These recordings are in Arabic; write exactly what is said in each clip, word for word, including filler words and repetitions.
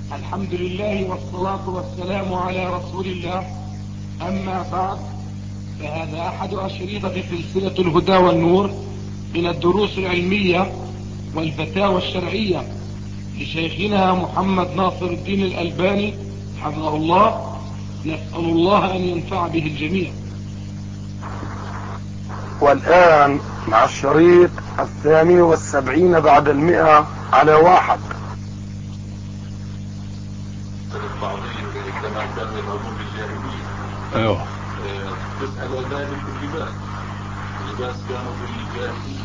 الحمد لله والصلاة والسلام على رسول الله. أما بعد، فهذا أحد أشرطة سلسلة الهدى والنور من الدروس العلمية والفتاوى الشرعية لشيخنا محمد ناصر الدين الألباني حفظه الله. نسأل الله أن ينفع به الجميع. والآن مع الشريط الثاني والسبعين بعد المئة على واحد. كما كانوا يذهبون بالجاهلية. ايوه. تسأل ذلك اللباس. اللباس كانوا بالجاهلية.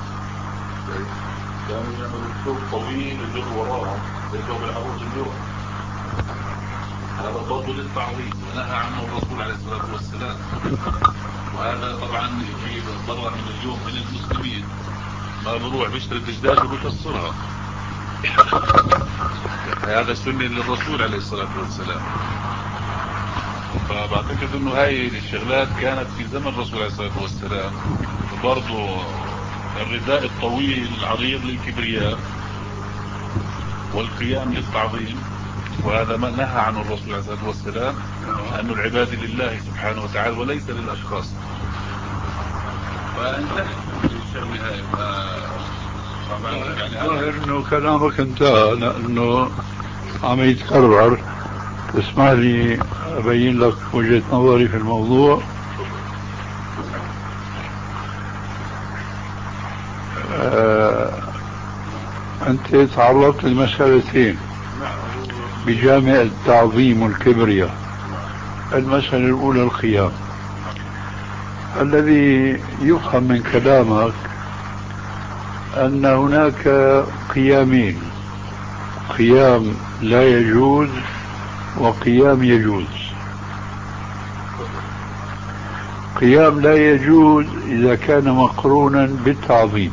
كانوا يعملوا الثوب طويل يجر وراهم زي ثوب العروس اليوم. هذا برضه للتعظيم ونهى عنه الرسول عليه الصلاة والسلام. وهذا طبعا في ضرر من اليوم من المسلمين ما بروح بيشتري الدجاج وبيكسرها. هذا سنة للرسول عليه الصلاة والسلام. فبعتقد انه هاي الشغلات كانت في زمن الرسول عليه الصلاة والسلام. وبرضه الرداء الطويل العريض للكبرياء والقيام للتعظيم، وهذا ما نهى عنه الرسول عليه الصلاة والسلام، أنه العبادة لله سبحانه وتعالى وليس للأشخاص. فانتهت الشغلة هاي. يعني ظاهر انه كلامك انتهى لانه عم يتكرر. تسمح لي ابين لك وجهة نظري في الموضوع. آه انت تعرضت لمسألتين بجامع التعظيم والكبرياء. المسألة الاولى القيام. الذي يفهم من كلامك أن هناك قيامين: قيام لا يجوز وقيام يجوز. قيام لا يجوز إذا كان مقرونا بالتعظيم،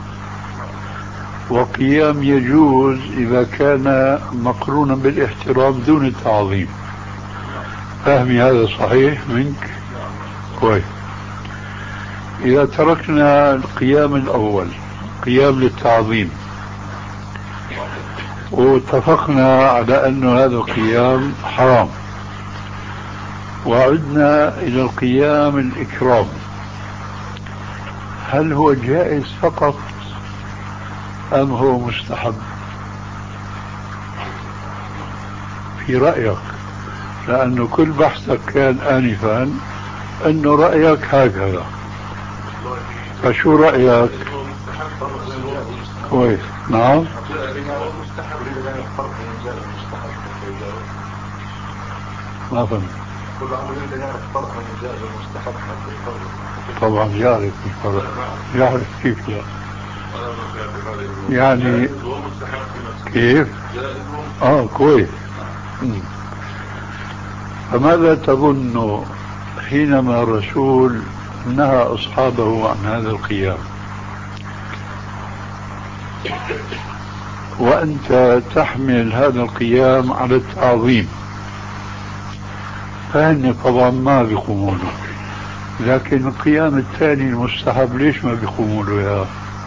وقيام يجوز إذا كان مقرونا بالاحترام دون التعظيم. فهمي هذا صحيح منك؟ كويس. إذا تركنا القيام الأول قيام للتعظيم واتفقنا على أن هذا القيام حرام، وعدنا إلى القيام الإكرام، هل هو جائز فقط أم هو مستحب في رأيك؟ لأنه كل بحثك كان آنفا أنه رأيك هكذا، فشو رأيك؟ كويس. نعم. ما فهمت. طبعا يعرف الفرق. يعرف كيف لا. يعني كيف؟ اه كويس. فماذا تظن حينما الرسول نهى أصحابه عن هذا القيام وأنت تحمل هذا القيام على التعظيم؟ فهن طبعا ما بيقومونه، لكن القيام الثاني المستحب ليش ما بيقومونه يا؟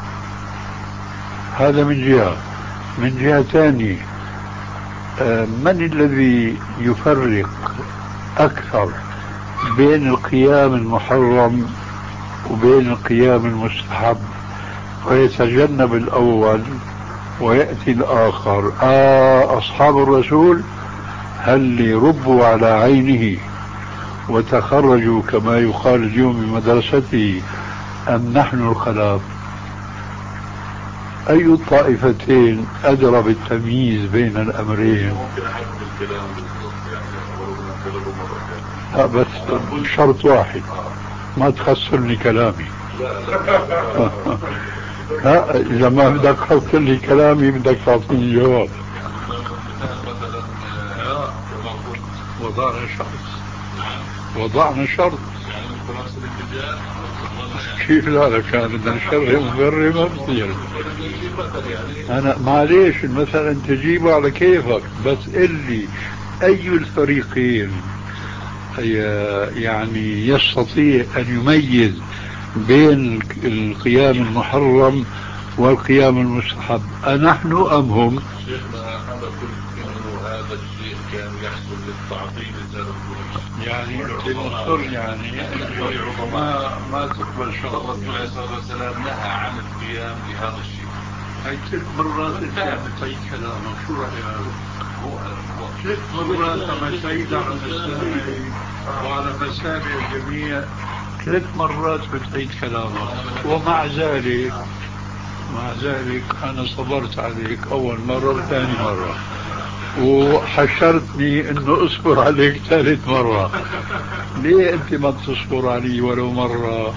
هذا من جهة. من جهة ثانية، من الذي يفرق أكثر بين القيام المحرم وبين القيام المستحب ويتجنب الأول ويأتي الآخر؟ آه أصحاب الرسول هل ربوا على عينه وتخرجوا كما يقال اليوم بمدرسته، أم نحن الخلاف؟ أي الطائفتين أدرى بالتمييز بين الأمرين؟ لا بس شرط واحد، ما تخسرني كلامي. لا إذا ما بدك تخسر لي كلامي بدك تعطيني جواب. وضعنا شرط. وضعنا شرط. كيف لا لك أنا بدنا نشرح ونقرر ما بصير. أنا معليش مثلا تجيبه على كيفك، بس قل لي أي الفريقين يعني يستطيع أن يميز بين القيام المحرم والقيام المستحب، أنحن أم هم؟ شيخنا أنا قلت إنه هذا هذا الشيء كان يحصل للتعظيم لسبب يعني المصر يعني ما ما تقبل شغل الرسول عليه الصلاة والسلام نهى عن القيام بهذا الشيء. هاي ثلاث مرات انت عم تعيد كلامك، شو رأيك؟ ثلاث مرات عم تعيد على مسامعي وعلى مسامع الجميع، ثلاث مرات بتعيد كلامك، ومع ذلك مع ذلك أنا صبرت عليك أول مرة وثاني مرة، وحشرتني إنه أصبر عليك ثالث مرة. ليه أنت ما بتصبر علي ولو مرة؟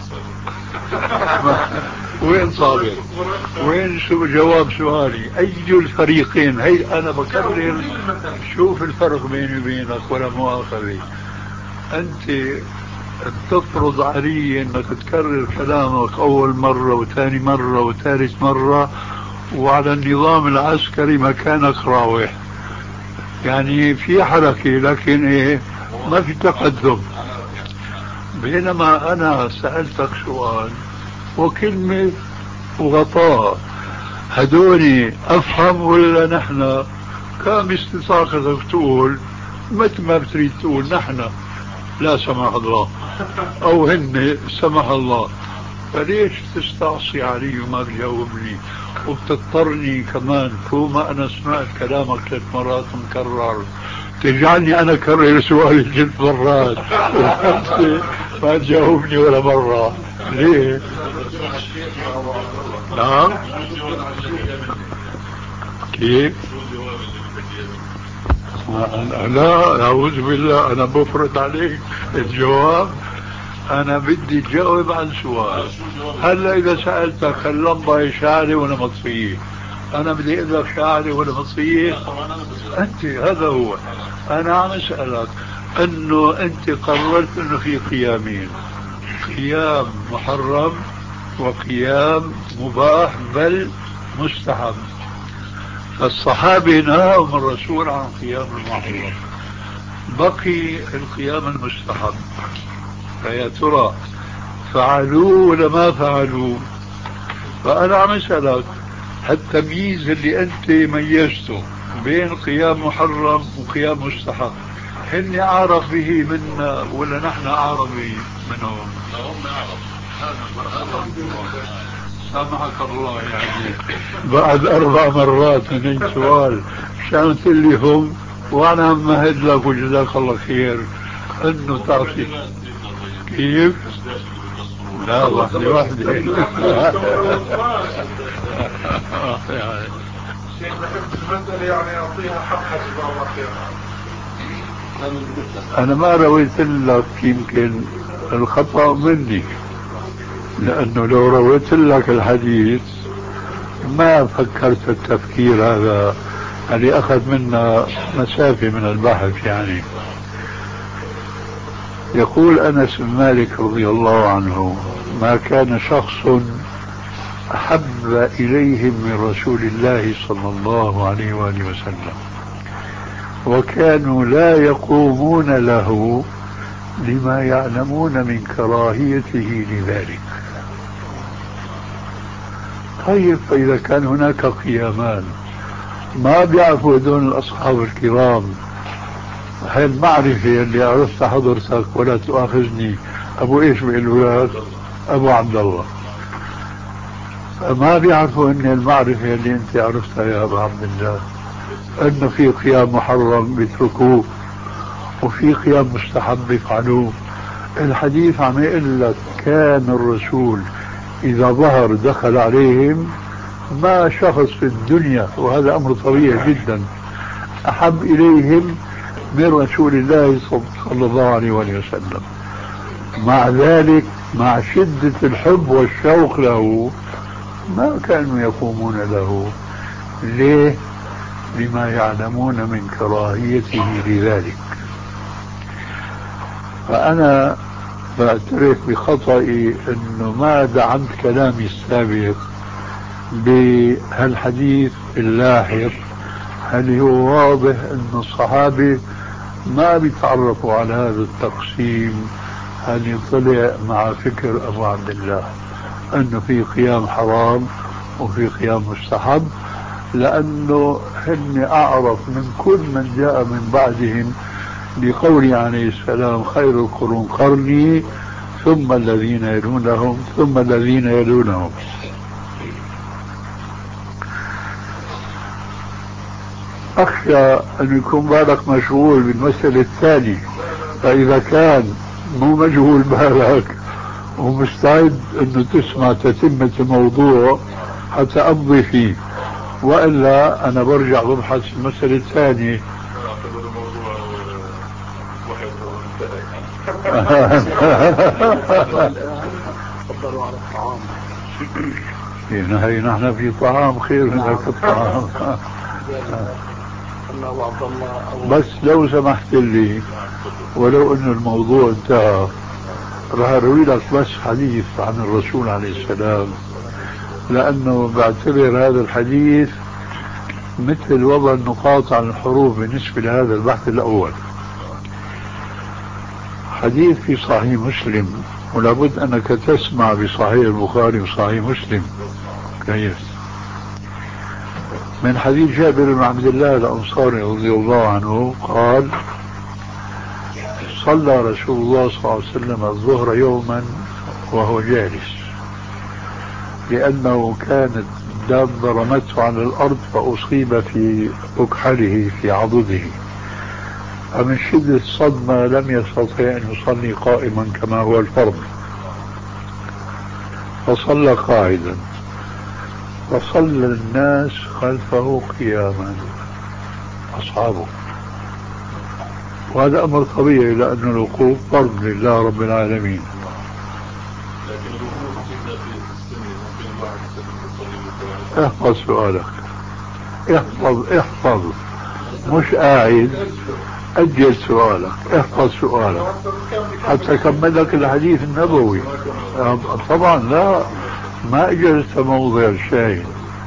وين صابر؟ وين شو جواب سؤالي؟ أي الفريقين؟ هي أنا بكرر، شوف الفرق بيني وبينك ولا مؤاخذة. أنت تفرض علي أنك تكرر كلامك أول مرة وثاني مرة وثالث مرة، وعلى النظام العسكري مكانك راوح، يعني في حركة لكن إيه ما في تقدم. بينما أنا سألتك سؤال وكلمة وغطاء، هدوني أفهم ولا نحن كان باستطاعتك تقول مثل ما بتريد تقول نحن لا سمح الله أو هن سمح الله، فليش تستعصي علي وما بتجاوبني وبتضطرني كمان كوما أنا سمعت كلامك ثلاث مرات مكرر تجعلني أنا أكرر سؤالي ثلاث مرات وأنت ما تجاوبني ولا مرة؟ ليه؟ نعم كيف؟ لا أعوذ بالله، أنا بفرض عليك الجواب. أنا بدي أجاوب عن سؤال. هلا إذا سألتك اللمبة شاعرة ولا مطفية، أنا بدي أقول لك شاعرة ولا مطفية؟ أنت هذا هو. أنا عم أسألك أنه أنت قررت أنه في قيامين، قيام محرم وقيام مباح بل مستحب. الصحابة نهاهم الرسول عن قيام المحرم، بقي القيام المستحب، فيا ترى فعلوه ولا ما فعلوه؟ فأنا عم أسألك هالتمييز اللي أنت ميزته بين قيام محرم وقيام مستحب، هن أعرف به منا ولا نحن أعرف به منهم؟ سامحك الله، يعني بعد أربع مرات من سؤال شان اللي هم وأنا مهد لك وجزاك الله خير أنه تعطي كيف؟ لا واحدة واحدة. أنا ما رويت لك، يمكن الخطأ مني، لأنه لو رويت لك الحديث ما فكرت التفكير هذا اللي أخذ منا مسافة من البحث. يعني يقول أنس بن مالك رضي الله عنه: ما كان شخص أحب إليهم من رسول الله صلى الله عليه وآله وسلم، وكانوا لا يقومون له لما يعلمون من كراهيته لذلك. طيب فإذا كان هناك قيامان ما بيعرفوا هذول الأصحاب الكرام هاي المعرفة اللي عرفتها حضرتك ولا تؤاخذني أبو إيش بيقولوا لك؟ أبو عبد الله. فما بيعرفوا أن المعرفة اللي أنت عرفتها يا أبو عبد الله أنه في قيام محرم بيتركوه وفي قيام مستحب بيفعلوه. الحديث عم يقول لك كان الرسول إذا ظهر دخل عليهم ما شخص في الدنيا، وهذا أمر طبيعي جدا، أحب إليهم من رسول الله صلى الله عليه وسلم. مع ذلك مع شدة الحب والشوق له ما كانوا يقومون له. ليه؟ لما يعلمون من كراهيته لذلك. فأنا بعترف بخطئي أنه ما دعمت كلامي السابق بهالحديث اللاحق، هل هو واضح أن الصحابة ما بيتعرفوا على هذا التقسيم، هل يطلع مع فكر أبو عبد الله أنه في قيام حرام وفي قيام مستحب، لأنه خلني أعرف من كل من جاء من بعدهم لقوله عليه السلام خير القرون قرني ثم الذين يلونهم ثم الذين يلونهم. أخشى أن يكون بالك مشغول بالمسألة الثانية، فإذا كان مو مشغول بالك ومستعد أنه تسمع تتمة الموضوع حتى أمضي فيه، وإلا أنا برجع ببحث المسألة الثانية. تفضلوا على الطعام. هي نحن في طعام خير من هيك الطعام. بس لو سمحت لي ولو انه الموضوع انتهى راح اروي لك بس حديث عن الرسول عليه السلام، لانه بعتبر هذا الحديث مثل وضع النقاط عن الحروف بالنسبة لهذا البحث الاول. حديث في صحيح مسلم، ولابد انك تسمع بصحيح البخاري وصحيح مسلم كويس، من حديث جابر بن عبد الله الأنصاري رضي الله عنه قال صلى رسول الله صلى الله عليه وسلم الظهر يوما وهو جالس، لأنه كانت دابة رمته على الأرض فأصيب في أكحله في عضده، فمن شدة الصدمة لم يستطع أن يصلي قائما كما هو الفرض، فصلى قاعدا، فصلى الناس خلفه قياما أصحابه، وهذا أمر طبيعي لأن الوقوف فرض لله رب العالمين. احفظ سؤالك، احفظ احفظ مش قاعد، أجل سؤالك، احفظ سؤالك حتى أكمل لك الحديث النبوي. طبعا لا، ما اجلس موضع الشاهد.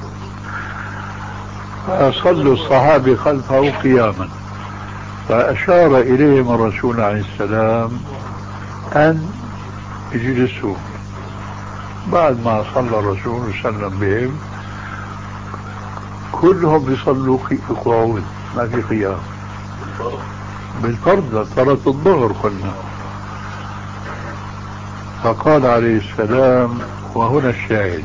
فصلوا الصحابة خلفه قياما، فأشار إليهم الرسول عليه السلام أن يجلسوا. بعد ما صلى الرسول وسلم بهم كلهم بيصلوا قعود ما في قيام بالفرض صلاة الظهر قلنا. فقال عليه السلام وهنا الشاهد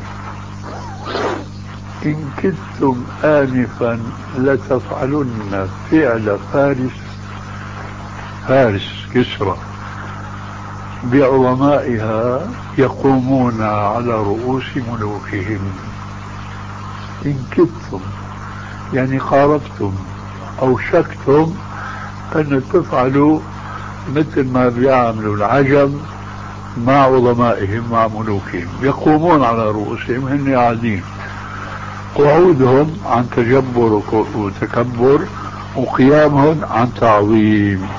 إن كنتم آنفا لتفعلن فعل فارس فارس كسرى بعظمائها يقومون على رؤوس ملوكهم. إن كدتم يعني قاربتم أو شكتم أن تفعلوا مثل ما بيعملوا العجم مع عظمائهم مع ملوكهم، يقومون على رؤوسهم هن قاعدين، قعودهم عن تجبر وتكبر وقيامهم عن تعظيم.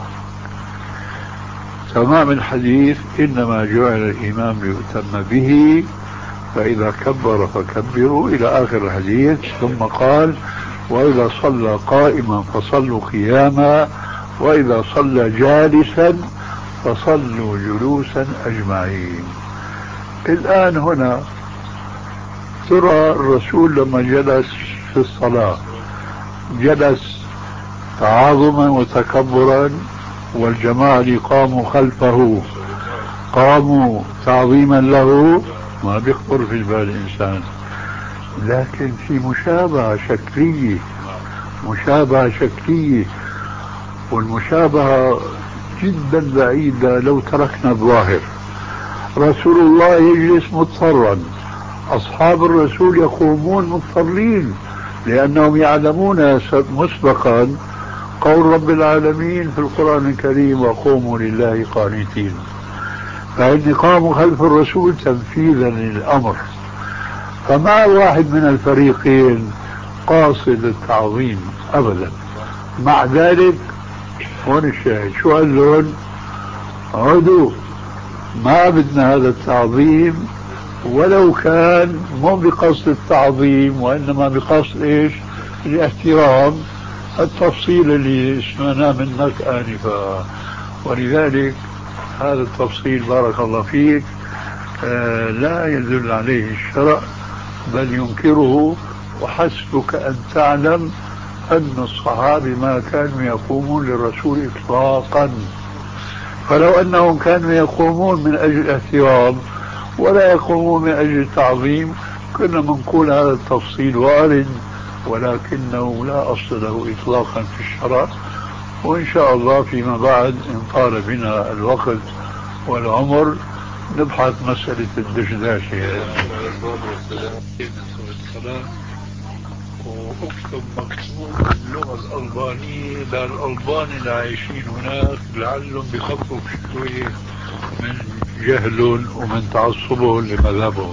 تمام الحديث إنما جعل الإمام ليؤتم به فإذا كبر فكبروا إلى آخر الحديث. ثم قال وإذا صلى قائما فصلوا قياما وإذا صلى جالسا فصلوا جلوسا أجمعين. الآن هنا ترى الرسول لما جلس في الصلاة جلس تعاظما وتكبرا، والجماعة اللي قاموا خلفه قاموا تعظيما له، ما بيخطر في بال الإنسان، لكن في مشابهة شكلية، مشابهة شكلية، والمشابهة جدا بعيدة لو تركنا الظاهر. رسول الله يجلس مضطرا، أصحاب الرسول يقومون مضطرين، لأنهم يعلمون مسبقا قول رب العالمين في القرآن الكريم وقوموا لله قانتين، فإن قاموا خلف الرسول تنفيذا للأمر. فما واحد من الفريقين قاصد التعظيم أبدا، مع ذلك هون الشاهد شو قال لهم؟ عدوا، ما بدنا هذا التعظيم، ولو كان مو بقصد التعظيم وإنما بقصد إيش؟ الاحترام، التفصيل اللي سمعناه منك آنفا. ولذلك هذا التفصيل بارك الله فيك آه لا يدل عليه الشرع بل ينكره، وحسبك أن تعلم أن الصحابة ما كانوا يقومون للرسول إطلاقا، فلو أنهم كانوا يقومون من أجل الاحترام ولا يقومون من أجل التعظيم كنا منقول هذا التفصيل وارد، ولكنه لا أصل له إطلاقا في الشرع. وإن شاء الله فيما بعد إن طال بنا الوقت والعمر نبحث مسألة الدشداشة. واكتب مكتوب باللغة الألبانية للألبان اللي عايشين هناك لعلهم بخففوا شوية من جهلهم ومن تعصبهم لمذهبهم.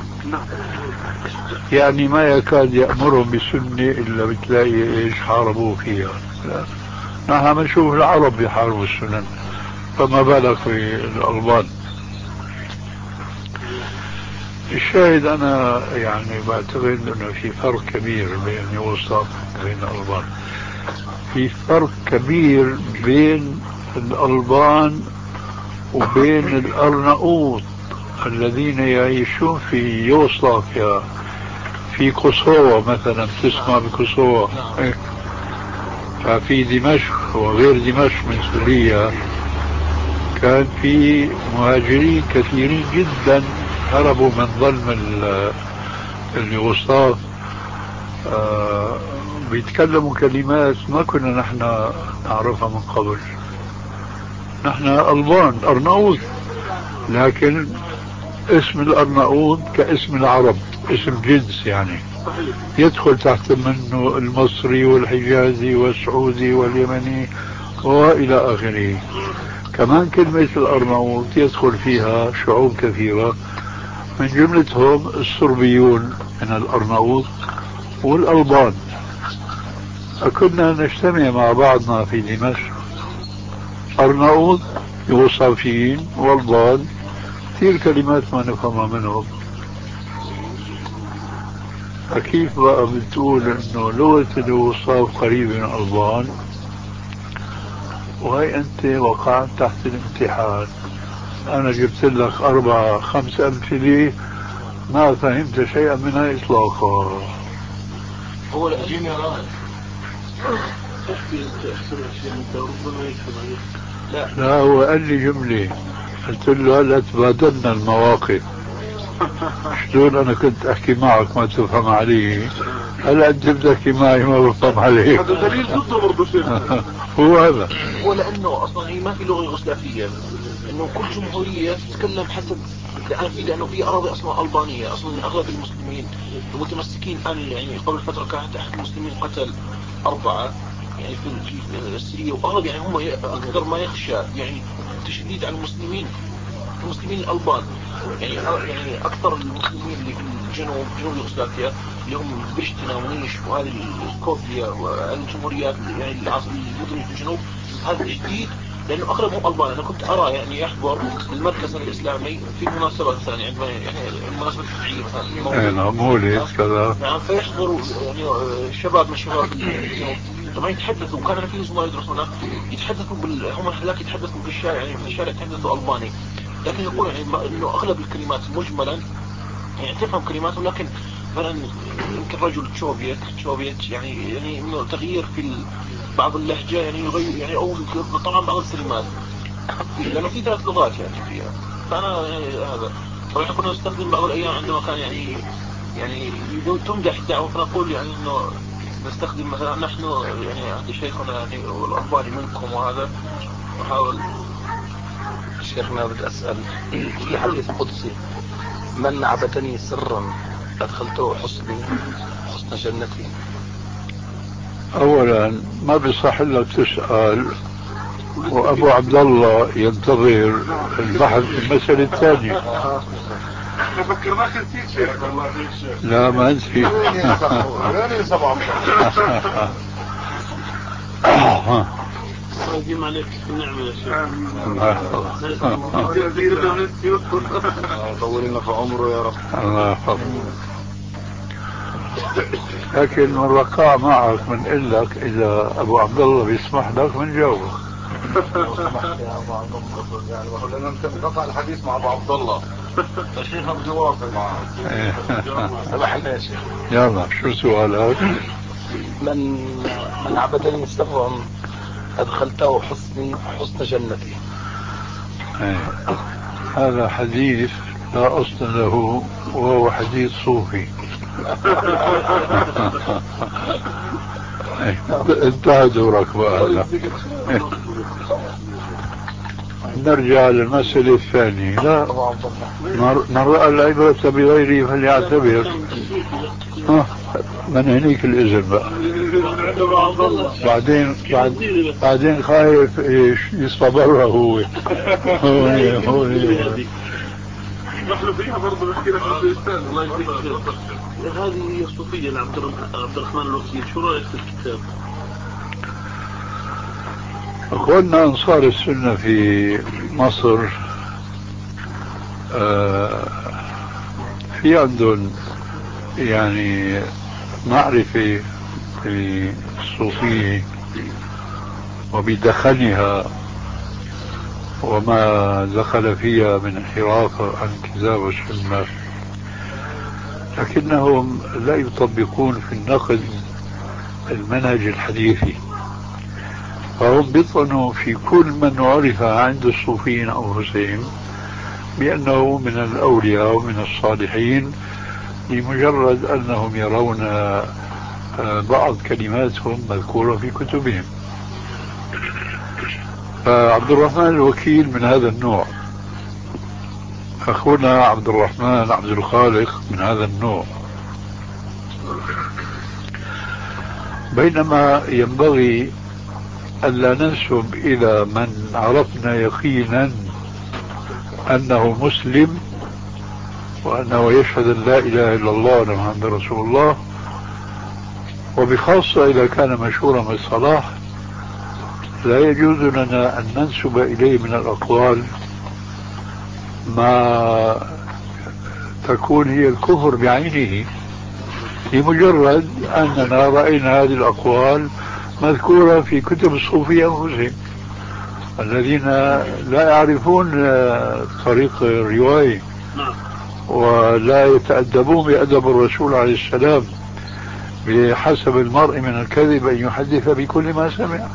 يعني ما يكاد يأمرهم بسنة إلا بتلاقي إيش حاربوه فيها. نحن بنشوف العرب بيحاربوا السنن، فما بالك في الألبان. الشاهد أنا يعني بعتقد أنه في فرق كبير بين يوصف وبين الألبان. في فرق كبير بين الألبان وبين الأرناؤوط الذين يعيشون في يوغوسلافيا، في كوسوفا مثلا، تسمع بكوسوفا. ففي دمشق وغير دمشق من سوريا كان في مهاجرين كثيرين جدا هربوا من ظلم اليوغوسلاف، آه بيتكلموا كلمات ما كنا نحن نعرفها من قبل. نحن ألبان أرناؤوط، لكن اسم الأرناؤوط كاسم العرب، اسم جنس يعني يدخل تحت منه المصري والحجازي والسعودي واليمني وإلى آخره. كمان كلمة الأرناؤوط يدخل فيها شعوب كثيرة من جملتهم الصربيون من الأرناؤوط والألبان. فكنا نجتمع مع بعضنا في دمشق، أرناؤوط يوصافيين والبان، كثير كلمات ما نفهمها منهم. فكيف بقى بتقول انه لغة اليوغوسلاف قريبة من الألبان وهي انت وقعت تحت الامتحان؟ انا جبت لك اربع خمس امثلة ما فهمت شيئا منها اطلاقا. هو الأجين يا راهب لا لا هو قال لي جملة، قلت له هلا تبادلنا المواقف. شلون انا كنت احكي معك ما تفهم علي، هلا انت بتحكي معي ما بفهم عليك. هذا دليل ضده برضه شيء. هو هذا هو لانه اصلا هي ما في لغه يوغوسلافيه، انه كل جمهوريه تتكلم حسب، لان في لانه في اراضي اصلا البانيه. اصلا اغلب المسلمين المتمسكين الان، يعني قبل فتره كانت احد المسلمين قتل اربعه يعني في في السريه، واغلب يعني هم اكثر ما يخشى يعني تشديد على المسلمين المسلمين الألبان. يعني يعني أكثر المسلمين اللي في الجنوب جنوب يوغوسلافيا اللي هم برشتنا ونيش وهذه الكوفيا والجمهوريات يعني العاصمة المدن في الجنوب، هذا الجديد لأنه أغلبهم ألبان. أنا كنت أرى يعني يحضر المركز الإسلامي في مناسبة مثلا يعني يعني مناسبة شرعية مثلا نعم مولد كذا، نعم، فيحضروا يعني شباب من شباب الجنوب طبعا يتحدثوا، وكان في زملاء يدرسون يتحدثوا بال... هم هذاك يتحدثوا في الشارع، يعني في الشارع يتحدثوا ألباني، لكن يقول يعني انه اغلب الكلمات مجملا يعني تفهم كلمات، ولكن مثلا يمكن رجل تشوفيت تشوفيت يعني يعني انه تغيير في بعض اللهجه يعني يغير يعني، او طبعا بعض الكلمات لانه في ثلاث لغات يعني فيها. فانا يعني هذا طبعا كنا نستخدم بعض الايام عندما كان يعني يعني تمدح الدعوه، فنقول يعني انه نستخدم مثلا نحن يعني عند شيخنا يعني والألباني منكم، وهذا نحاول. شيخنا بدي أسأل في حديث قدسي: من عبدني سرا أدخلته حسني حسن جنتي. اولا ما بيصح لك تسأل وابو عبد الله ينتظر البحث في المسألة الثانية. فكرناك نسيت شيخ. والله شيخ لا ما نسيت. قديم عليك النعمة يا شيخ. طول لنا في عمره يا رب. الله يحفظه. لكن من رقاء معك بنقول لك اذا ابو عبد الله بيسمح لك بنجاوبك. لو سمحت يا ابو عبد الله، يعني ما هو لنا انت انقطع الحديث مع ابو عبد الله، فشيخنا بده يواصل معك. سمحنا يا شيخ. يلا شو سؤالك؟ من من عبدني سبع أدخلته حسن حسن جنتي. هذا حديث لا أصل له وهو حديث صوفي. انتهى دورك بقى. نرجع للمسألة الثانية. لا، من رأى العبرة بغيره فليعتبر. من هنيك الإذن بقى. بعدين بعدين خايف ايش يصبرها هو. هو هو نحن فيها برضه نحكي لك عن الإستاذ. الله يجزيك خير. هذه صوفية لعبد الرحمن الوكيل، شو رأيك في الكتاب؟ أخواننا أنصار السنة في مصر آه في عندهم يعني معرفة بالصوفية وبدخلها وما دخل فيها من انحراف عن كتاب والسنة، لكنهم لا يطبقون في النقد المنهج الحديثي، فهم بيطعنوا في كل من عرف عند الصوفيين أنفسهم بأنه من الأولياء ومن الصالحين لمجرد أنهم يرون بعض كلماتهم مذكورة في كتبهم. فعبد الرحمن الوكيل من هذا النوع، أخونا عبد الرحمن عبد الخالق من هذا النوع. بينما ينبغي ألا ننسب إلى من عرفنا يقينا أنه مسلم وأنه يشهد أن لا إله إلا الله وأن محمد رسول الله، وبخاصة إذا كان مشهورا بالصلاح، لا يجوز لنا أن ننسب إليه من الأقوال ما تكون هي الكفر بعينه، لمجرد أننا رأينا هذه الأقوال مذكورة في كتب الصوفية أنفسهم الذين لا يعرفون طريق الرواية ولا يتأدبون بأدب الرسول عليه السلام، بحسب المرء من الكذب أن يحدث بكل ما سمع.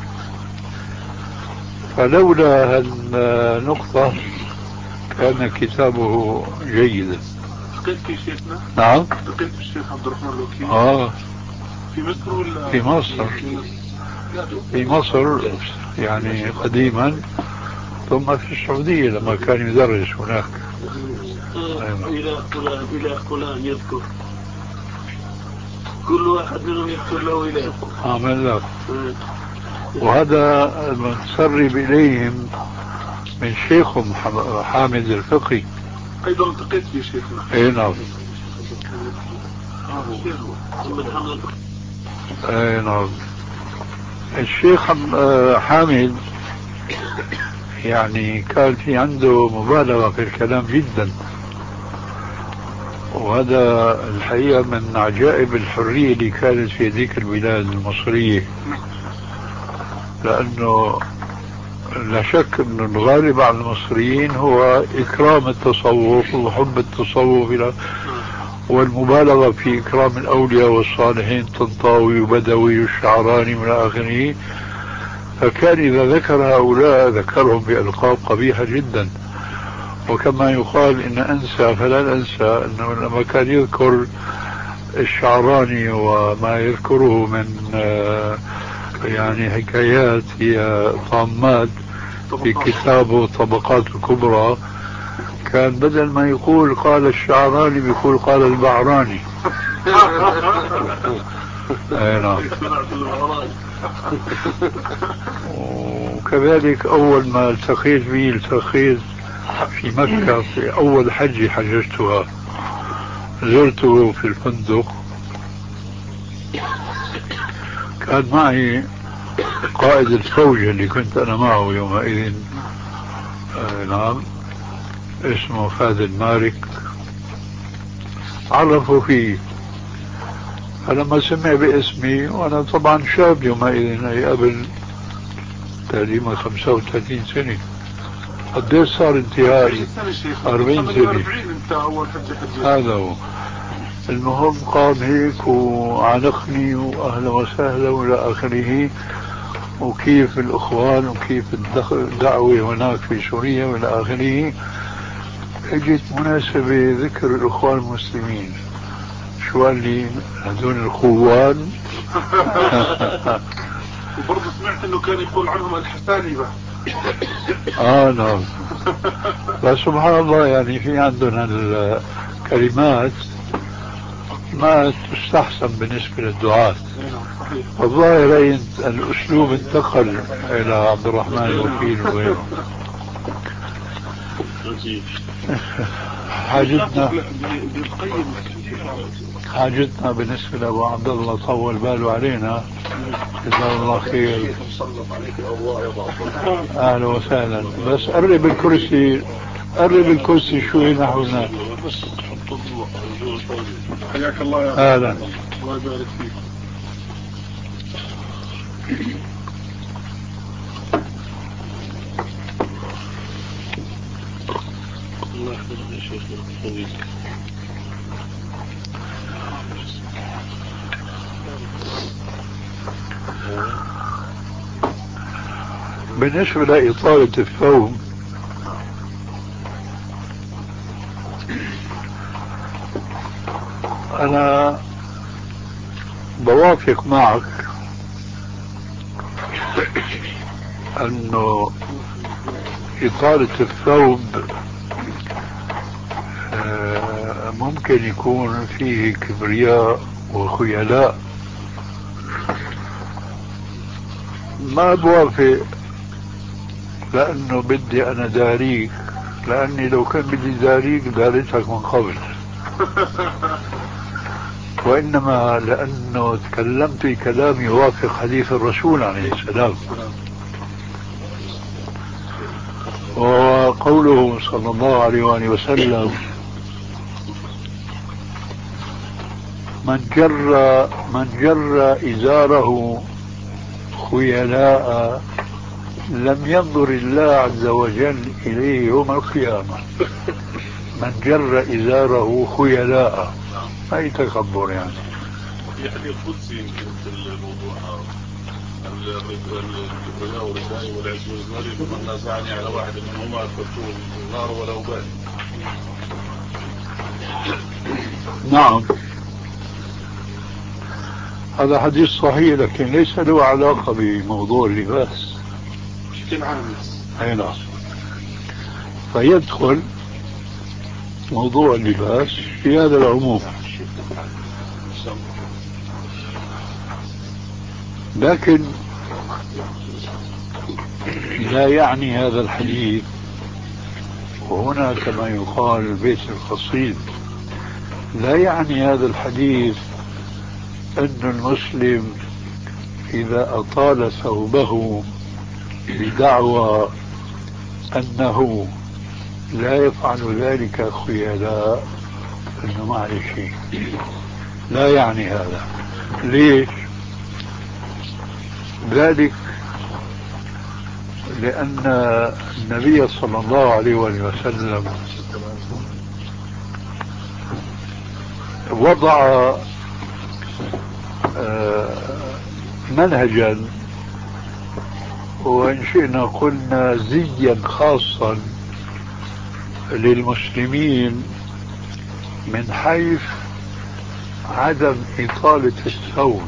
فلولا هالنقطة كان كتابه جيدا. لقيت في شيخنا؟ نعم، لقيت في الشيخ عبد الرحمن الوكيل. آه في مصر ولا في مصر؟ في مصر يعني قديما، ثم في السعودية لما كان يدرس هناك. إلى فلان إلى فلان يذكر، كل واحد منهم يذكر له إله. عمل لك. وهذا المتسرب إليهم من شيخهم حامد الفقي. أيضا التقيت به شيخنا. اي نعم. اي نعم. الشيخ حامد يعني كان في عنده مبالغة في الكلام جدا، وهذا الحقيقة من عجائب الحرية اللي كانت في ذيك البلاد المصرية، لأنه لا شك أن الغالب على المصريين هو إكرام التصوف وحب التصوف والمبالغة في إكرام الأولياء والصالحين، طنطاوي وبدوي والشعراني من آخره. فكان إذا ذكر هؤلاء ذكرهم بألقاب قبيحة جدا. وكما يقال إن أنسى فلا ننسى، أنه لما كان يذكر الشعراني وما يذكره من يعني حكايات هي طامات في كتابه طبقات الكبرى، كان بدل ما يقول قال الشعراني بيقول قال البعراني. اي نعم. وكذلك أول ما التقيت به التقيت في مكة في أول حج حججتها، زرته في الفندق، كان معي قائد الفوج اللي كنت أنا معه يومئذ، آه نعم، اسمه فهد مارك، عرفوا فيه. فلما سمع باسمي، وأنا طبعا شاب يومئذ، أي قبل تقريبا خمسة وثلاثين سنة، قديش صار انتهائي؟ أربعين سنة. هذا هو. المهم قام هيك وعانقني وأهلا وسهلا وإلى آخره، وكيف الإخوان وكيف الدعوة هناك في سوريا وإلى آخره. اجت مناسبة ذكر الإخوان المسلمين، شو قال لي؟ هذول الخوان. وبرضه سمعت انه كان يقول عنهم الحسالبة. اه نعم. فسبحان الله، يعني في عندنا الكلمات ما تستحسن بالنسبة للدعاة. والظاهر الأسلوب انتقل إلى عبد الرحمن الوكيل وغيره. حاجتنا حاجتنا بالنسبة لأبو عبد الله طول باله علينا، جزاه الله خير. أهلا وسهلا. بس قرب الكرسي، قرب الكرسي شوي نحو هناك. حياك الله يا أهلا. الله يبارك فيك. الله يحفظك يا شيخ الطويل. بالنسبة لإطالة الثوب، أنا بوافق معك أنه إطالة الثوب ممكن يكون فيه كبرياء وخيلاء. ما بوافق لأنه بدي أنا داريك، لأني لو كان بدي داريك داريتك من قبل. وإنما لأنه تكلمت كلام يوافق حديث الرسول عليه السلام، وقوله صلى الله عليه وآله وسلم: من جر من جر إزاره خيلاء لم ينظر الله عز وجل إليه يوم القيامة. من جر إزاره خيلاء، أي تكبر يعني. في حديث قدسي يمكن في الموضوع الكبرياء والرداء والعز والمال، فمن نازعني على واحد منهما أدخلته النار ولو بال. نعم، هذا حديث صحيح، لكن ليس له علاقة بموضوع اللباس بشكل عام. أي نعم. فيدخل موضوع اللباس في هذا العموم، لكن لا يعني هذا الحديث، وهنا كما يقال البيت القصيد، لا يعني هذا الحديث أن المسلم إذا أطال ثوبه بدعوى أنه لا يفعل ذلك خيلاء أنه ما عليه شيء. لا يعني هذا. ليش؟ ذلك لأن النبي صلى الله عليه وسلم وضع منهجا، وإن شئنا قلنا زيا خاصا للمسلمين من حيث عدم إطالة الثوب.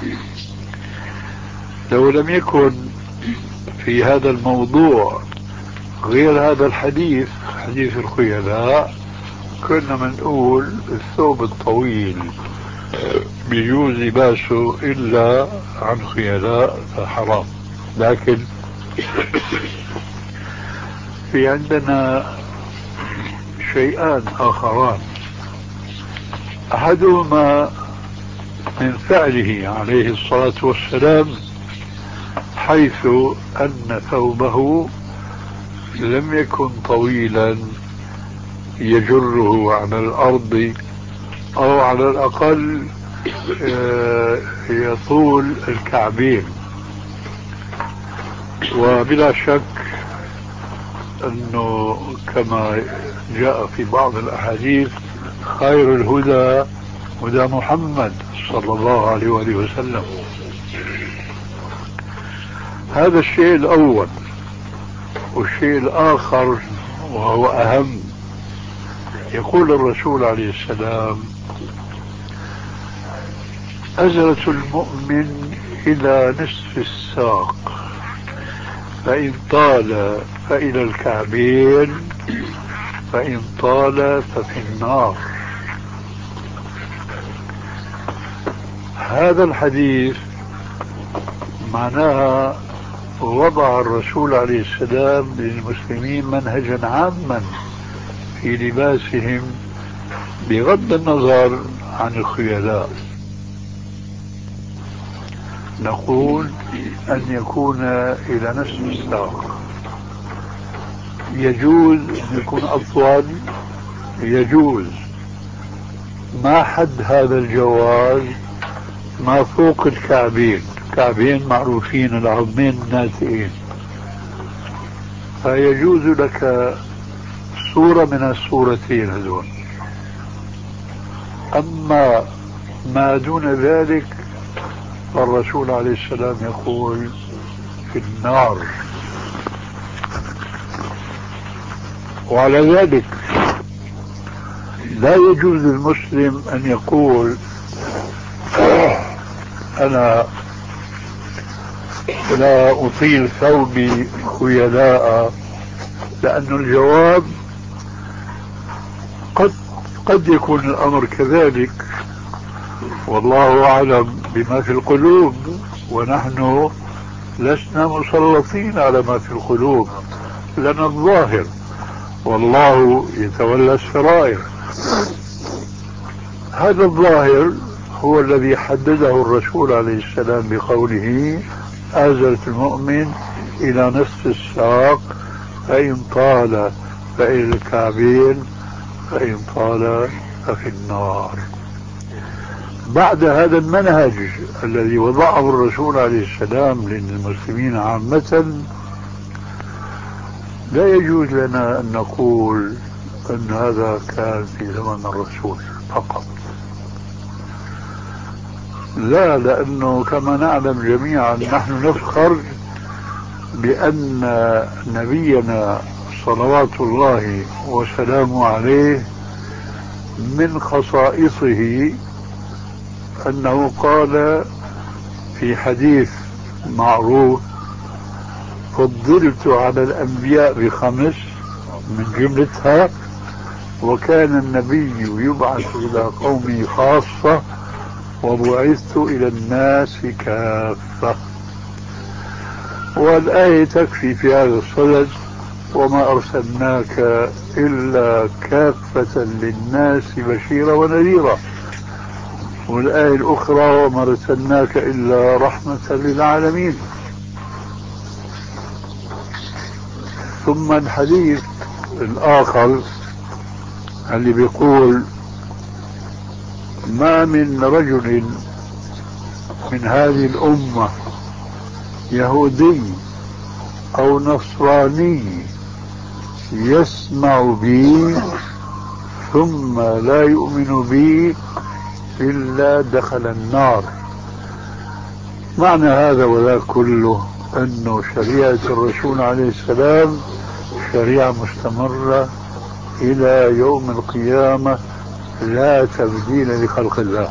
لو لم يكن في هذا الموضوع غير هذا الحديث، حديث الخيلاء، كنا منقول الثوب الطويل بيجوز لباسه إلا عن خيلاء حرام. لكن في عندنا شيئان آخران، أحدهما من فعله عليه الصلاة والسلام، حيث أن ثوبه لم يكن طويلا يجره على الأرض، أو على الأقل يطول الكعبين. وبلا شك أنه كما جاء في بعض الأحاديث: خير الهدى هدى محمد صلى الله عليه وآله وسلم. هذا الشيء الأول. والشيء الآخر وهو أهم، يقول الرسول عليه السلام: أزرة المؤمن إلى نصف الساق، فإن طال فإلى الكعبين، فإن طال ففي النار. هذا الحديث معناها وضع الرسول عليه السلام للمسلمين منهجا عاما في لباسهم بغض النظر عن الخيلاء. نقول أن يكون إلى نصف الساق، يجوز أن يكون أطول، يجوز. ما حد هذا الجواز؟ ما فوق الكعبين. كعبين معروفين، العظمين الناتئين، فيجوز لك صورة من الصورتين هذول. أما ما دون ذلك فالرسول عليه السلام يقول في النار. وعلى ذلك لا يجوز للمسلم أن يقول أنا لا أطيل ثوبي خيلاء، لأن الجواب قد قد يكون الأمر كذلك، والله أعلم بما في القلوب، ونحن لسنا مسلطين على ما في القلوب، لنا الظاهر والله يتولى السرائر. هذا الظاهر هو الذي حدده الرسول عليه السلام بقوله: أزرة المؤمن إلى نصف الساق، فإن طال فإلى الكعبين، فإن طال ففي النار. بعد هذا المنهج الذي وضعه الرسول عليه السلام للمسلمين عامة، لا يجوز لنا أن نقول أن هذا كان في زمن الرسول فقط. لا، لأنه كما نعلم جميعا نحن نفخر بأن نبينا صلوات الله وسلامه عليه من خصائصه أنه قال في حديث معروف: فضلت على الأنبياء بخمس، من جملتها: وكان النبي يبعث إلى قومه خاصة، وبعثت إلى الناس كافة. والآية تكفي في هذا الصدد: وما أرسلناك إلا كافة للناس بشيرا ونذيرا. والآية الأخرى: وما أرسلناك إلا رحمة للعالمين. ثم الحديث الآخر اللي بيقول: ما من رجل من هذه الأمة يهودي أو نصراني يسمع بي ثم لا يؤمن بي إلا دخل النار. معنى هذا وذا كله أنه شريعة الرسول عليه السلام شريعة مستمرة إلى يوم القيامة، لا تبديل لخلق الله.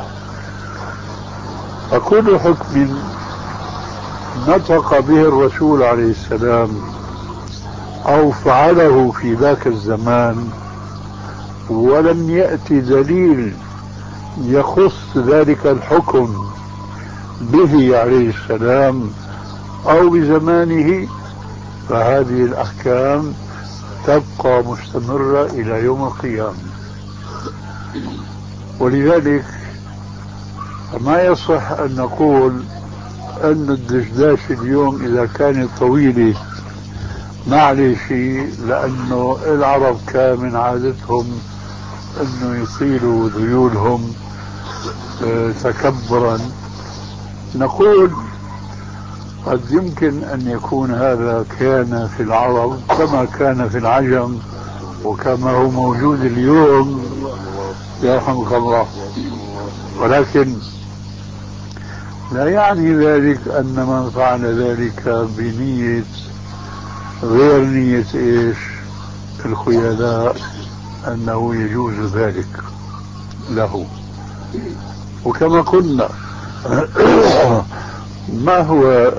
فكل حكم نطق به الرسول عليه السلام أو فعله في ذاك الزمان ولم يأتي دليل يخص ذلك الحكم به عليه السلام أو بزمانه، فهذه الأحكام تبقى مستمرة إلى يوم القيامة. ولذلك ما يصح أن نقول أن الدشداش اليوم إذا كانت طويلة ما عليه شيء، لأنه العرب كان من عادتهم أنه يصيلوا ذيولهم تكبرا. نقول قد يمكن أن يكون هذا كان في العرب كما كان في العجم وكما هو موجود اليوم، يرحمك الله، ولكن لا يعني ذلك أن من فعل ذلك بنية غير نية إيش الخيلاء أنه يجوز ذلك له. وكما قلنا ما هو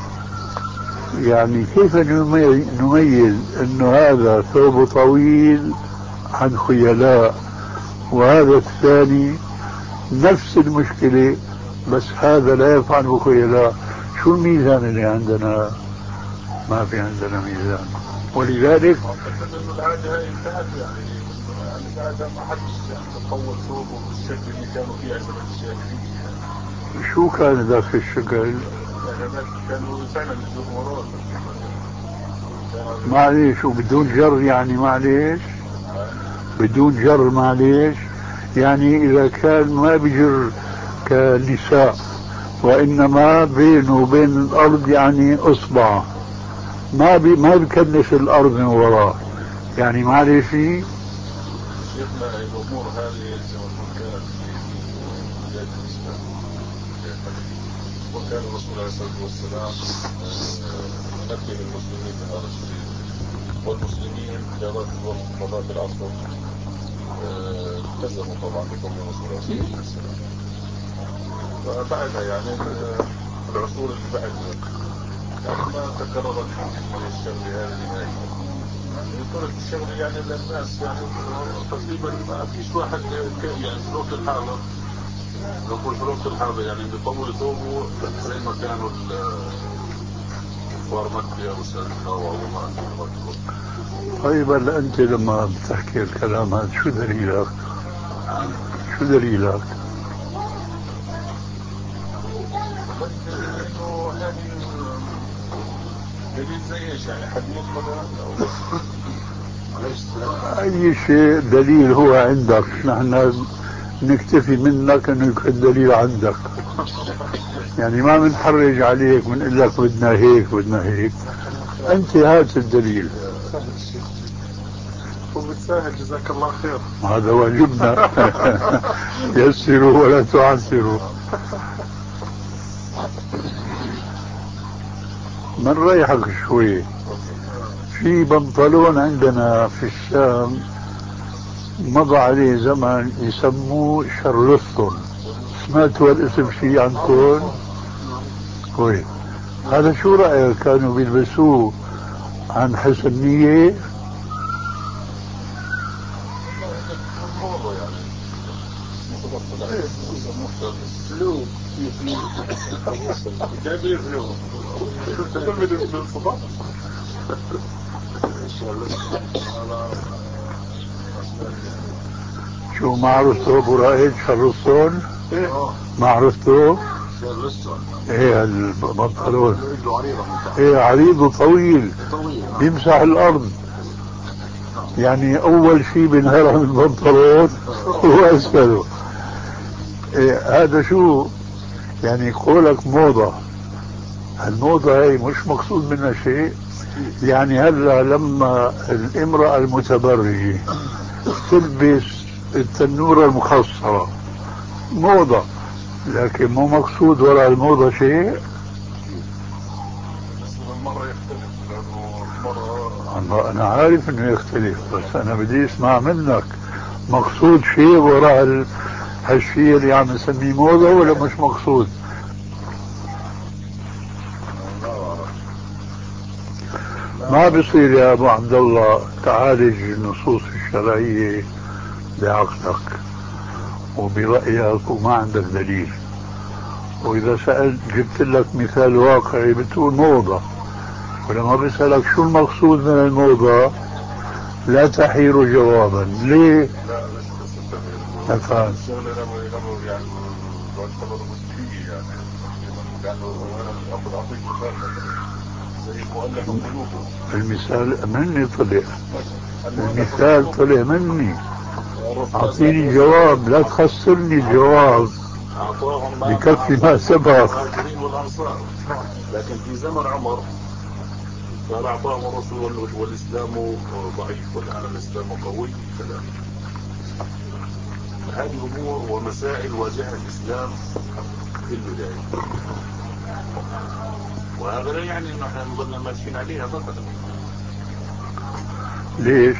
يعني كيف نميز أنه هذا ثوب طويل عن خيلاء وهذا الثاني نفس المشكلة بس هذا لا يفعل خيلاء؟ شو الميزان اللي عندنا؟ ما في عندنا ميزان. ولذلك العادة هاي انتهت يعني العادة ما حدش تطور ثوبه بالشكل اللي كانوا فيه عند الجاهلية. شو كان ذاك الشكل؟ يعني كانوا فعلا الجمهورات معليش وبدون جر يعني معليش بدون جر معليش يعني إذا كان ما بجر كنساء وإنما بينه وبين الأرض يعني أصبع ما بي ما بكنس الأرض من وراه يعني معليش شيء. شيخنا الأمور هذه كانت في بداية الإسلام وكان الرسول عليه الصلاة والسلام ينبه المسلمين بهذا الشيء والمسلمين في ذات العصر التزموا طبعا بقول الرسول عليه الصلاة والسلام. فبعدها يعني العصور اللي بعدها يعني ما تكررت الشغلة هذه نهائيا. ترك الشغلة يعني للناس يعني تقريبا ما فيش واحد يعني في الوقت الحاضر نقول في الوقت الحاضر يعني بيطول ثوبه زي ما كانوا الكفار مكة وسلمة وعظماء. طيب هلا أنت لما بتحكي الكلام هذا شو دليلك؟ شو دليلك؟ انه هذه دليل زي ايش يعني حديث مثلا او اي شيء دليل هو عندك نحن نكتفي منك انه يكون دليل عندك يعني ما بنحرج عليك بنقول لك بدنا هيك بدنا هيك انت هات الدليل وبتساهل جزاك الله خير هذا واجبنا يسروا ولا تعسروا. من ريحك شوي في بنطلون عندنا في الشام مضى عليه زمن يسموه شارلستون سمعتوا الاسم شيء عندكم؟ كويس. هذا شو رأيك كانوا بيلبسوه عن حسن نية؟ شو ما عرفته ابو رائد شارلستون؟ ما عرفته؟ ايه البنطلون ايه عريض وطويل يمسح الارض يعني اول شيء بينهرم البنطلون هو اسفله. إيه هذا شو يعني قولك موضة؟ الموضة هي مش مقصود منها شيء يعني هلا لما الامرأة المتبرجة تلبس التنورة المخصرة موضة لكن مو مقصود وراء الموضة شيء. المرة يختلف لأنه المرة أنا عارف إنه يختلف بس أنا بدي أسمع منك مقصود شيء وراء هالشيء اللي عم نسميه موضة ولا مش مقصود؟ ما بصير يا أبو عبد الله تعالج النصوص الشرعية بعقلك وبرأيك وما عندك دليل وإذا سألت جبت لك مثال واقعي بتقول موضة ولما بسألك شو المقصود من الموضة لا تحير جوابا ليه؟ لا فهم الشغل لما يعني تعتبر مسلمية يعني لأنه أقول أعطيك مثال زي مؤلف قلوبه المثال مني طلع المثال طلع مني أعطيني جواب لا تخسرني الجواب بكفي ما سبق. لكن في زمن عمر قال أعطاهم الرسول والإسلام ضعيف والآن الإسلام قوي كذلك هذه امور ومسائل واجهها الاسلام في البدايه، وهذا لا يعني انه احنا نظلنا ماشيين عليها فقط. ليش؟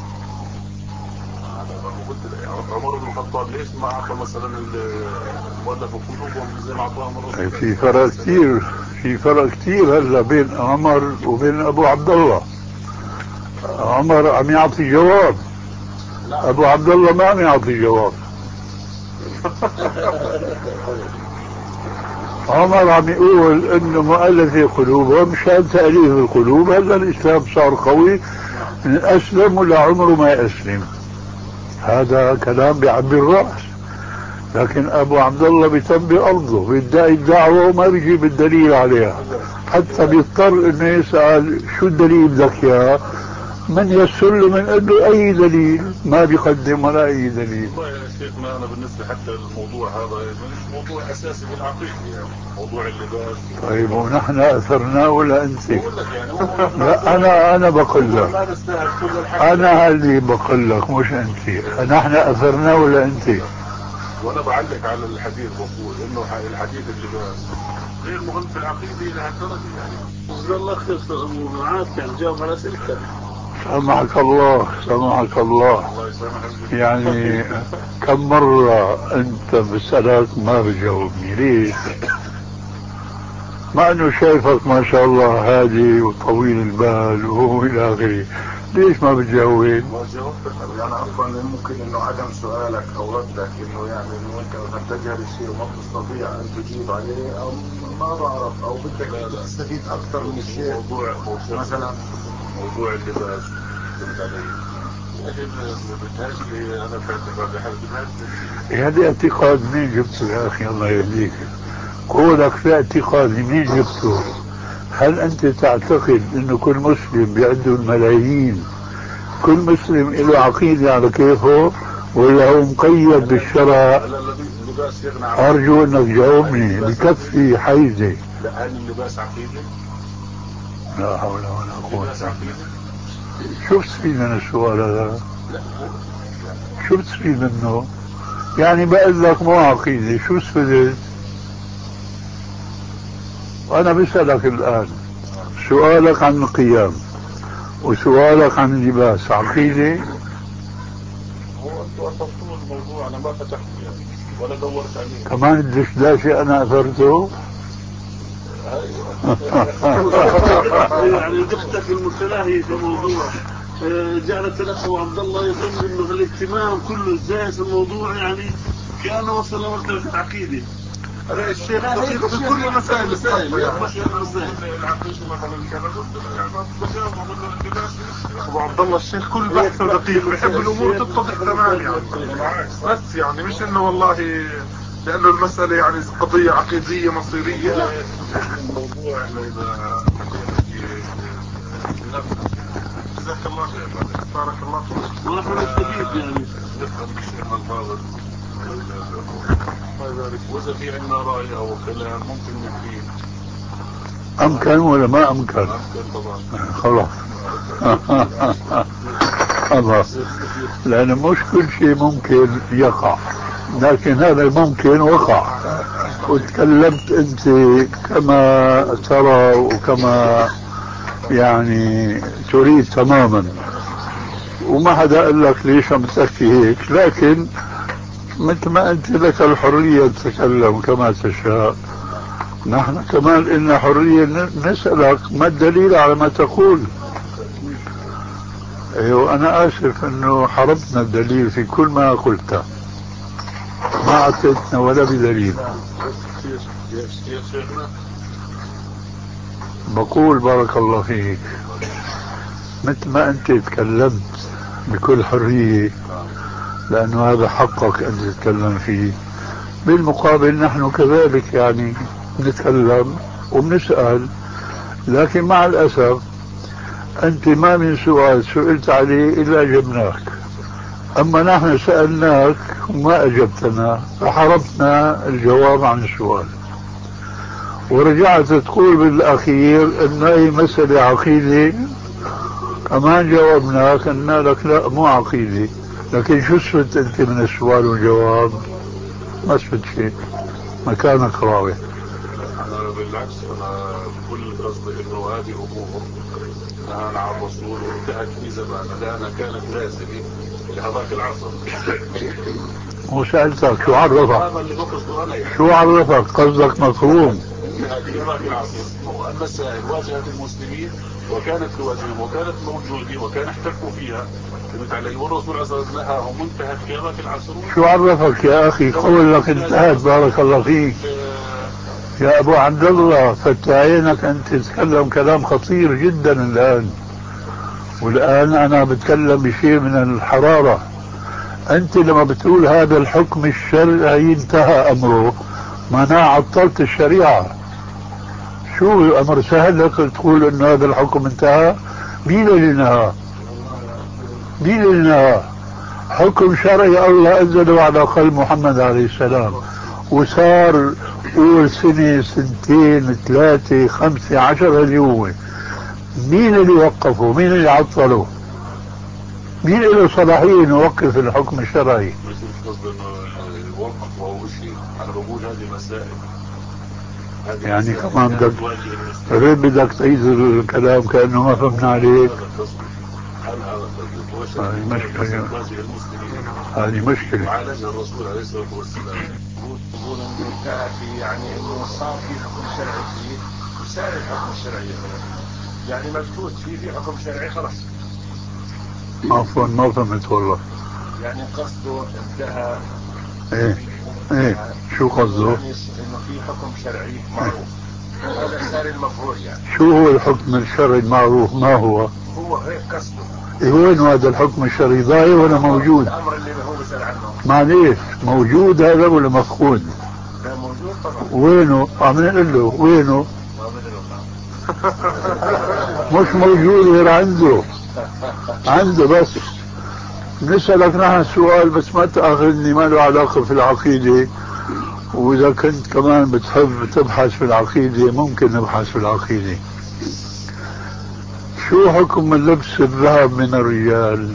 عمر بن الخطاب ليش ما اعطى مثلا المؤلف قلوبهم زي ما اعطاهم الرسول؟ في فرق كثير، في فرق كثير هلا بين عمر وبين ابو عبد الله. عمر عم يعطي جواب، ابو عبد الله ما عم يعطي جواب. عمر عم يقول انه مؤلف قلوبهم مشان تأليف القلوب. هلا الاسلام صار قوي، من اسلم ولا عمره ما يسلم. هذا كلام بعبي الراس. لكن ابو عبد الله بيتم بارضه، بيدعي الدعوه وما بيجيب الدليل عليها، حتى بيضطر انه يسال شو الدليل بدك اياه، من يسر له من قال له اي دليل، ما بيقدم ولا اي دليل. والله يا شيخنا انا بالنسبه حتى للموضوع هذا مش موضوع اساسي بالعقيده، يعني موضوع اللباس. طيب ونحن اثرناه ولا انت؟ بقول لك يعني لا انا انا بقول لك، ما نستاهل كل الحكي. انا اللي بقول لك مش انت. نحن اثرناه ولا انت؟ وانا بعلق على الحديث بقول انه الحديث اللباس غير مهم في العقيده الى هالدرجه يعني. جزا الله خير استاذ ابو معاذ، يعني جاوب على اسئلتك. سامحك الله، سامحك الله. الله يسامحك. يعني كم مرة انت بسألك ما بجاوبني، ليش؟ مع انه شايفك ما شاء الله هادي وطويل البال وهو الى اخره، ليش ما بتجاوب؟ ما جاوبتك يعني اصلا ممكن انه عدم سؤالك او ردك انه يعني انه انت مثلا تجهل الشيء وما بتستطيع ان تجيب عليه، او ما بعرف، او بدك تستفيد اكثر من الشيء. موضوع موضوع مثلا موضوع اللباس فهمت علي؟ بتهاجلي انا في اعتقادي حاجه بتهاجلي. هذا اعتقاد منين جبته يا اخي الله يهديك؟ قولك في اعتقاد منين جبته؟ هل انت تعتقد انه كل مسلم بيعده الملايين كل مسلم له عقيدة على كيفه، ولا هو مقيد بالشرع؟ ارجو انك جاوبني بكفي حيزة. لا هل اللباس عقيدة؟ لا حول ولا قوة الا بالله. شو بتستفيد من السؤال هذا؟ شو بتستفيد منه؟ يعني بقول لك مو عقيدة، شو استفدت؟ وانا بسألك الان، سؤالك عن القيام وسؤالك عن اللباس عقيدة؟ هو انتوا اثرتوا الموضوع، انا ما فتحت يعني ولا دورت عليه. كمان الدشداشة انا اثرته؟ يعني دختك المتلاهي في الموضوع جعلت الاخ ابو عبد الله يظن انه الاهتمام كله ازاي في الموضوع، يعني كانه وصل لمرتبه العقيده. هذا الشيخ دقيق في كل مسائل مسائل ابو عبد الله الشيخ كل بحثه دقيق، بيحب الامور تتضح تمام يعني. بس يعني مش انه والله لانه المساله يعني قضيه عقيديه مصيريه. لا الموضوع انه اذا جزاك الله خير، بارك الله فيك. ونحن نستفيد يعني نفهم الشيخ الفاضل واذا في عندنا راي او كلام ممكن نفيد. امكن ولا ما امكن؟ امكن طبعا. خلاص. خلاص، لأنه مش كل شيء ممكن يقع، لكن هذا الممكن وقع، وتكلمت أنت كما ترى وكما يعني تريد تماما، وما حدا قال لك ليش عم تحكي هيك، لكن مثل ما أنت لك الحرية تتكلم كما تشاء، نحن كمان لنا حرية نسألك ما الدليل على ما تقول. ايوه انا اسف انه حرمتنا الدليل في كل ما قلته، ما اعطيتنا ولا بدليل. بقول بارك الله فيك، مثل ما انت تكلمت بكل حرية لانه هذا حقك ان تتكلم فيه، بالمقابل نحن كذلك يعني نتكلم وبنسأل، لكن مع الاسف أنت ما من سؤال سئلت عليه إلا أجبناك، أما نحن سألناك وما أجبتنا فحرمتنا الجواب عن السؤال، ورجعت تقول بالأخير أن هي مسألة عقيدة، كمان جاوبناك قلنا لك لا مو عقيدة، لكن شو استفدت انت من السؤال والجواب؟ ما استفدت شيء، مكانك راوي. انا بالعكس انا كل قصدي انه هذه امور نهانا عن الرسول وانتهت في زماننا لانها كانت لازمه لهذاك العصر. وسألتك شو عرفك؟ هذا اللي بقصده انا يعني. شو عرفك؟ قصدك مفهوم. انتهت في هذاك العصر المسائل واجهت المسلمين وكانت تواجههم وكانت موجوده وكان احتكوا فيها. فهمت علي؟ والرسول عليه الصلاه والسلام نهاهم وانتهت في هذاك العصر. شو عرفك يا اخي؟ قول لك انتهت، بارك الله فيك. يا ابو عبد الله فتح عينك، انت تتكلم كلام خطير جدا الان، والان انا بتكلم بشيء من الحراره. انت لما بتقول هذا الحكم الشرعي انتهى امره، معناه عطلت الشريعه. شو الامر سهل لك تقول انه هذا الحكم انتهى؟ مين اللي نهى؟ مين اللي نهى؟ حكم شرعي الله انزله على قلب محمد عليه السلام، وصار قول سنة سنتين ثلاثة خمسة عشر اليوم. مين اللي وقفه؟ مين اللي عطله؟ مين له صلاحية انه يوقف الحكم الشرعي؟ مش قصدي انه يوقف او شيء، انا بقول هذه مسائل. يعني كمان بدك ريب بدك تعيد الكلام كأنه ما فهمنا عليك. هذه مشكلة، هذه مشكلة. وعالجها الرسول عليه الصلاة والسلام. يقول انه انتهى في يعني انه صار في حكم شرعي فيه وسائر الحكم الشرعي يعني مبثوث فيه في حكم شرعي خلاص. عفوا ما فهمت والله. يعني قصده انتهى. ايه ايه شو قصده؟ يعني انه في حكم شرعي معروف، هذا صار المفعول يعني. شو هو الحكم الشرعي المعروف؟ ما هو؟ هو هيك قصده. إيه وين هذا الحكم الشرعي؟ ضايع ولا موجود؟ الامر اللي هو بسأل عنه. معليش موجود هذا ولا مفقود؟ لا موجود طبعا. وينه؟ عم نقول له وينه؟ مش موجود غير عنده. عنده بس. نسألك نحن سؤال بس ما تأخذني، ما له علاقة في العقيدة، وإذا كنت كمان بتحب تبحث في العقيدة ممكن نبحث في العقيدة. شو حكم لبس الذهب من الرجال؟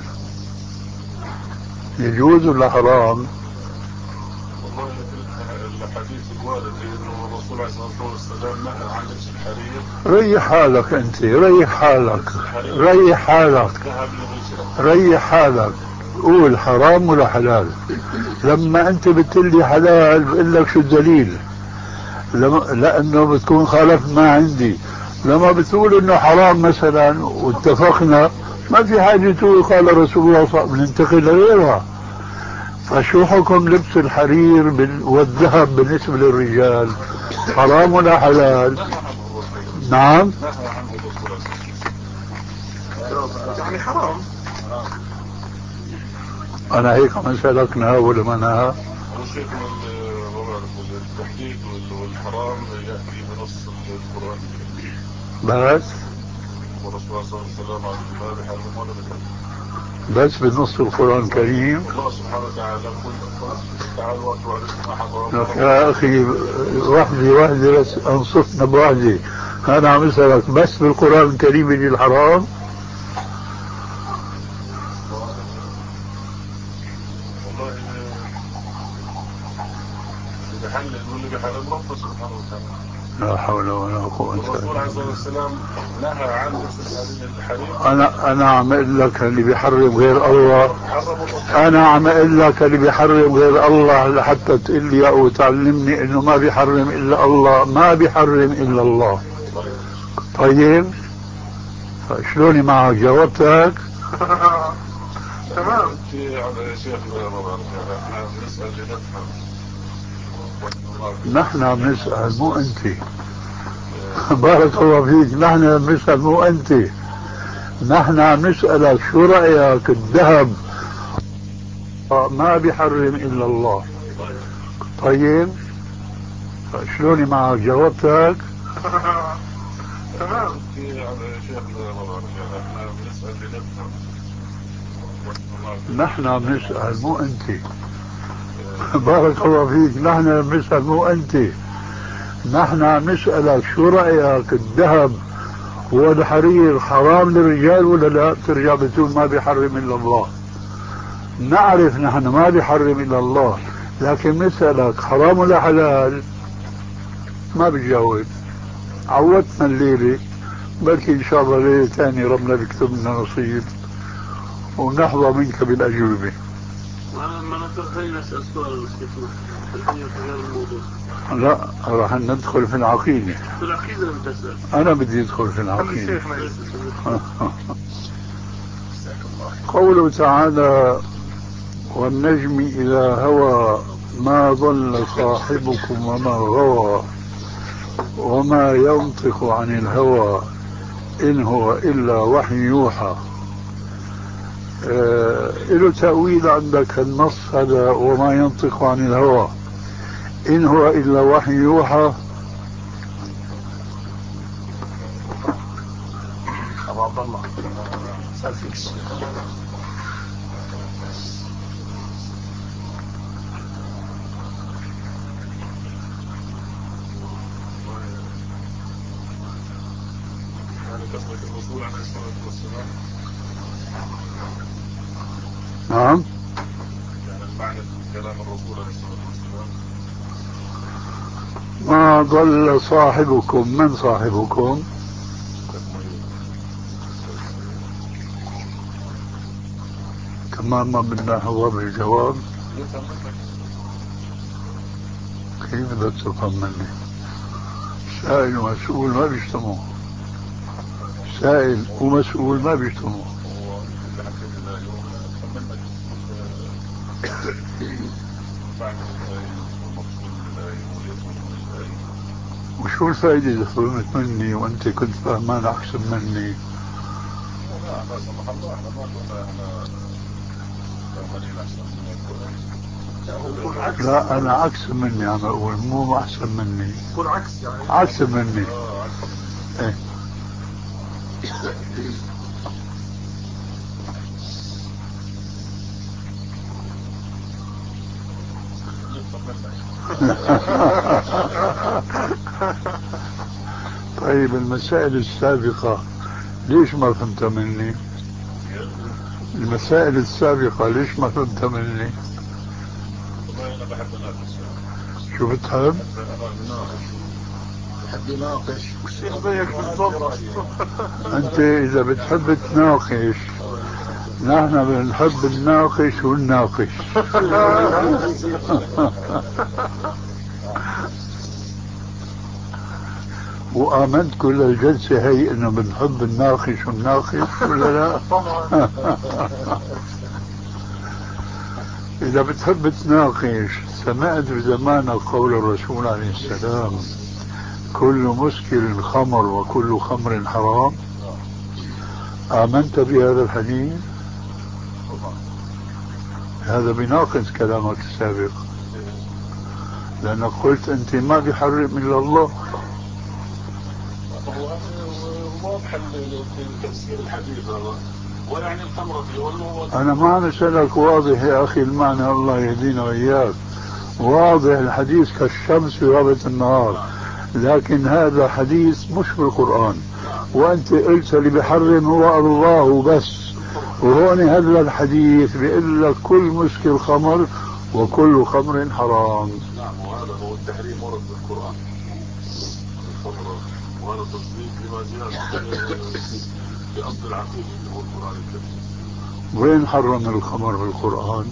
يجوز ولا حرام؟ والله الحديث الوارد انه الرسول عليه الصلاه والسلام نهى عن لبس الحرير. ريح حالك انت، ريح حالك، ريح حالك، ريح حالك. قول حرام ولا حلال. لما انت بتقول حلال بقول لك شو الدليل؟ لما لانه بتكون خالف ما عندي. لما بتقول انه حرام مثلا واتفقنا ما في حاجه تقول قال رسول الله صلى الله عليه وسلم، ننتقل لغيرها. فشو حكم لبس الحرير والذهب بالنسبه للرجال؟ حرام ولا حلال؟ نعم يعني حرام. انا هيك عم اسالك نهى ولا ما نهى؟ الشيخ التحديد والحرام ياتي بنص القران الكريم بس والرسول صلى الله عليه وسلم ما بيحرم ولا بيحرم بس بنص القران الكريم. الله سبحانه وتعالى قل تعالوا واتوا عليكم ما حرم. يا اخي وحده وحده بس انصفنا بوحده. انا عم اسالك بس بالقران الكريم يجي الحرام؟ والله اللي بيحلل واللي بيحرم ربنا سبحانه وتعالى. لا حول ولا قوة إلا بالله. الرسول عليه الصلاة والسلام نهى عن لبس الحرير. أنا أنا عم أقول لك اللي بيحرم غير الله. أنا عم أقول لك اللي بيحرم غير الله لحتى تقول لي أو تعلمني إنه ما بيحرم إلا الله، ما بيحرم إلا الله. طيب شلوني معك؟ جاوبتك؟ تمام. يا شيخ ما بعرف احنا بنسأل لنفهم. نحن عم نسأل مو أنت. بارك الله فيك. نحن عم نسأل مو أنت. نحن عم نسألك شو رأيك الذهب ما بيحرم إلا الله. طيب شلوني معك؟ جاوبتك؟ تمام. يا شيخ ما بعرف احنا بنسأل لنفهم. نحن عم نسأل مو أنت. بارك الله فيك. نحن عم نسأل مو أنت. نحن عم نسألك شو رأيك الذهب والحرير حرام للرجال ولا لا؟ ترجع بتقول ما بيحرم إلا الله. نعرف نحن ما بيحرم إلا الله، لكن نسألك حرام ولا حلال ما بتجاوب. عودتنا الليلة، بلكي إن شاء الله ليلة ثانية ربنا بيكتب لنا نصيب ونحظى منك بالأجوبة. ما نتخيل نسأل سؤال الحين في غير الموضوع. لا راح ندخل في العقيدة. في العقيدة لم تسأل. أنا بدي أدخل في العقيدة. قوله تعالى والنجم إذا هوى ما ضل صاحبكم وما غوى وما ينطق عن الهوى إن هو إلا وحي يوحى. آه له تأويل عندك النص هذا وما ينطق عن الهوى إن هو إلا وحي يوحى؟ أبو عبد الله سأل فيك الشيخ. الرسول عليه الصلاة والسلام. نعم. يعني المعنى في كلام الرسول عليه الصلاة والسلام ما ضل صاحبكم. من صاحبكم؟ كمان ما بدنا حضر الجواب. كيف بدك تفهم مني؟ سائل ومسؤول ما بيجتمعوا. سائل ومسؤول ما بيجتمعوا. وشو الفائدة إذا فهمت مني وأنت كنت فهمان أحسن مني؟ لا أنا عكس مني عم أقول، مو أحسن مني. يكون عكس يعني عكس مني. إيه. طيب المسائل السابقة ليش ما فهمت مني؟ المسائل السابقة ليش ما فهمت مني؟ أنا بحب أناقش. شو بتحب؟ بحب يناقش. الشيخ زيك بالضبط. أنت إذا بتحب تناقش نحن بنحب الناقش والناقش. وآمنت كل الجلسة هي إنه بنحب الناقش والناقش ولا لا؟ إذا بتحب تناقش سمعت بزمانك قول الرسول عليه السلام كل مسكر خمر وكل خمر حرام؟ آمنت بهذا الحديث؟ هذا بيناقض كلامك السابق، لأنك قلت أنت ما بيحرم إلا الله. واضح تفسير الحديث هذا ويعني الخمر فيه. أنا ما نسألك واضح يا أخي المعنى، الله يهدينا وإياك. واضح الحديث كالشمس في غابة النهار، لكن هذا حديث مش بالقرآن، وأنت قلت اللي بيحرم هو الله بس، وهون هذا الحديث بيقول لك كل مسكر خمر وكل خمر حرام. نعم، وهذا هو التحريم ورد بالقرآن الخمر، وهذا تصديق لما جاء في أصل العقيدة اللي هو القرآن الكريم. وين حرم الخمر بالقرآن؟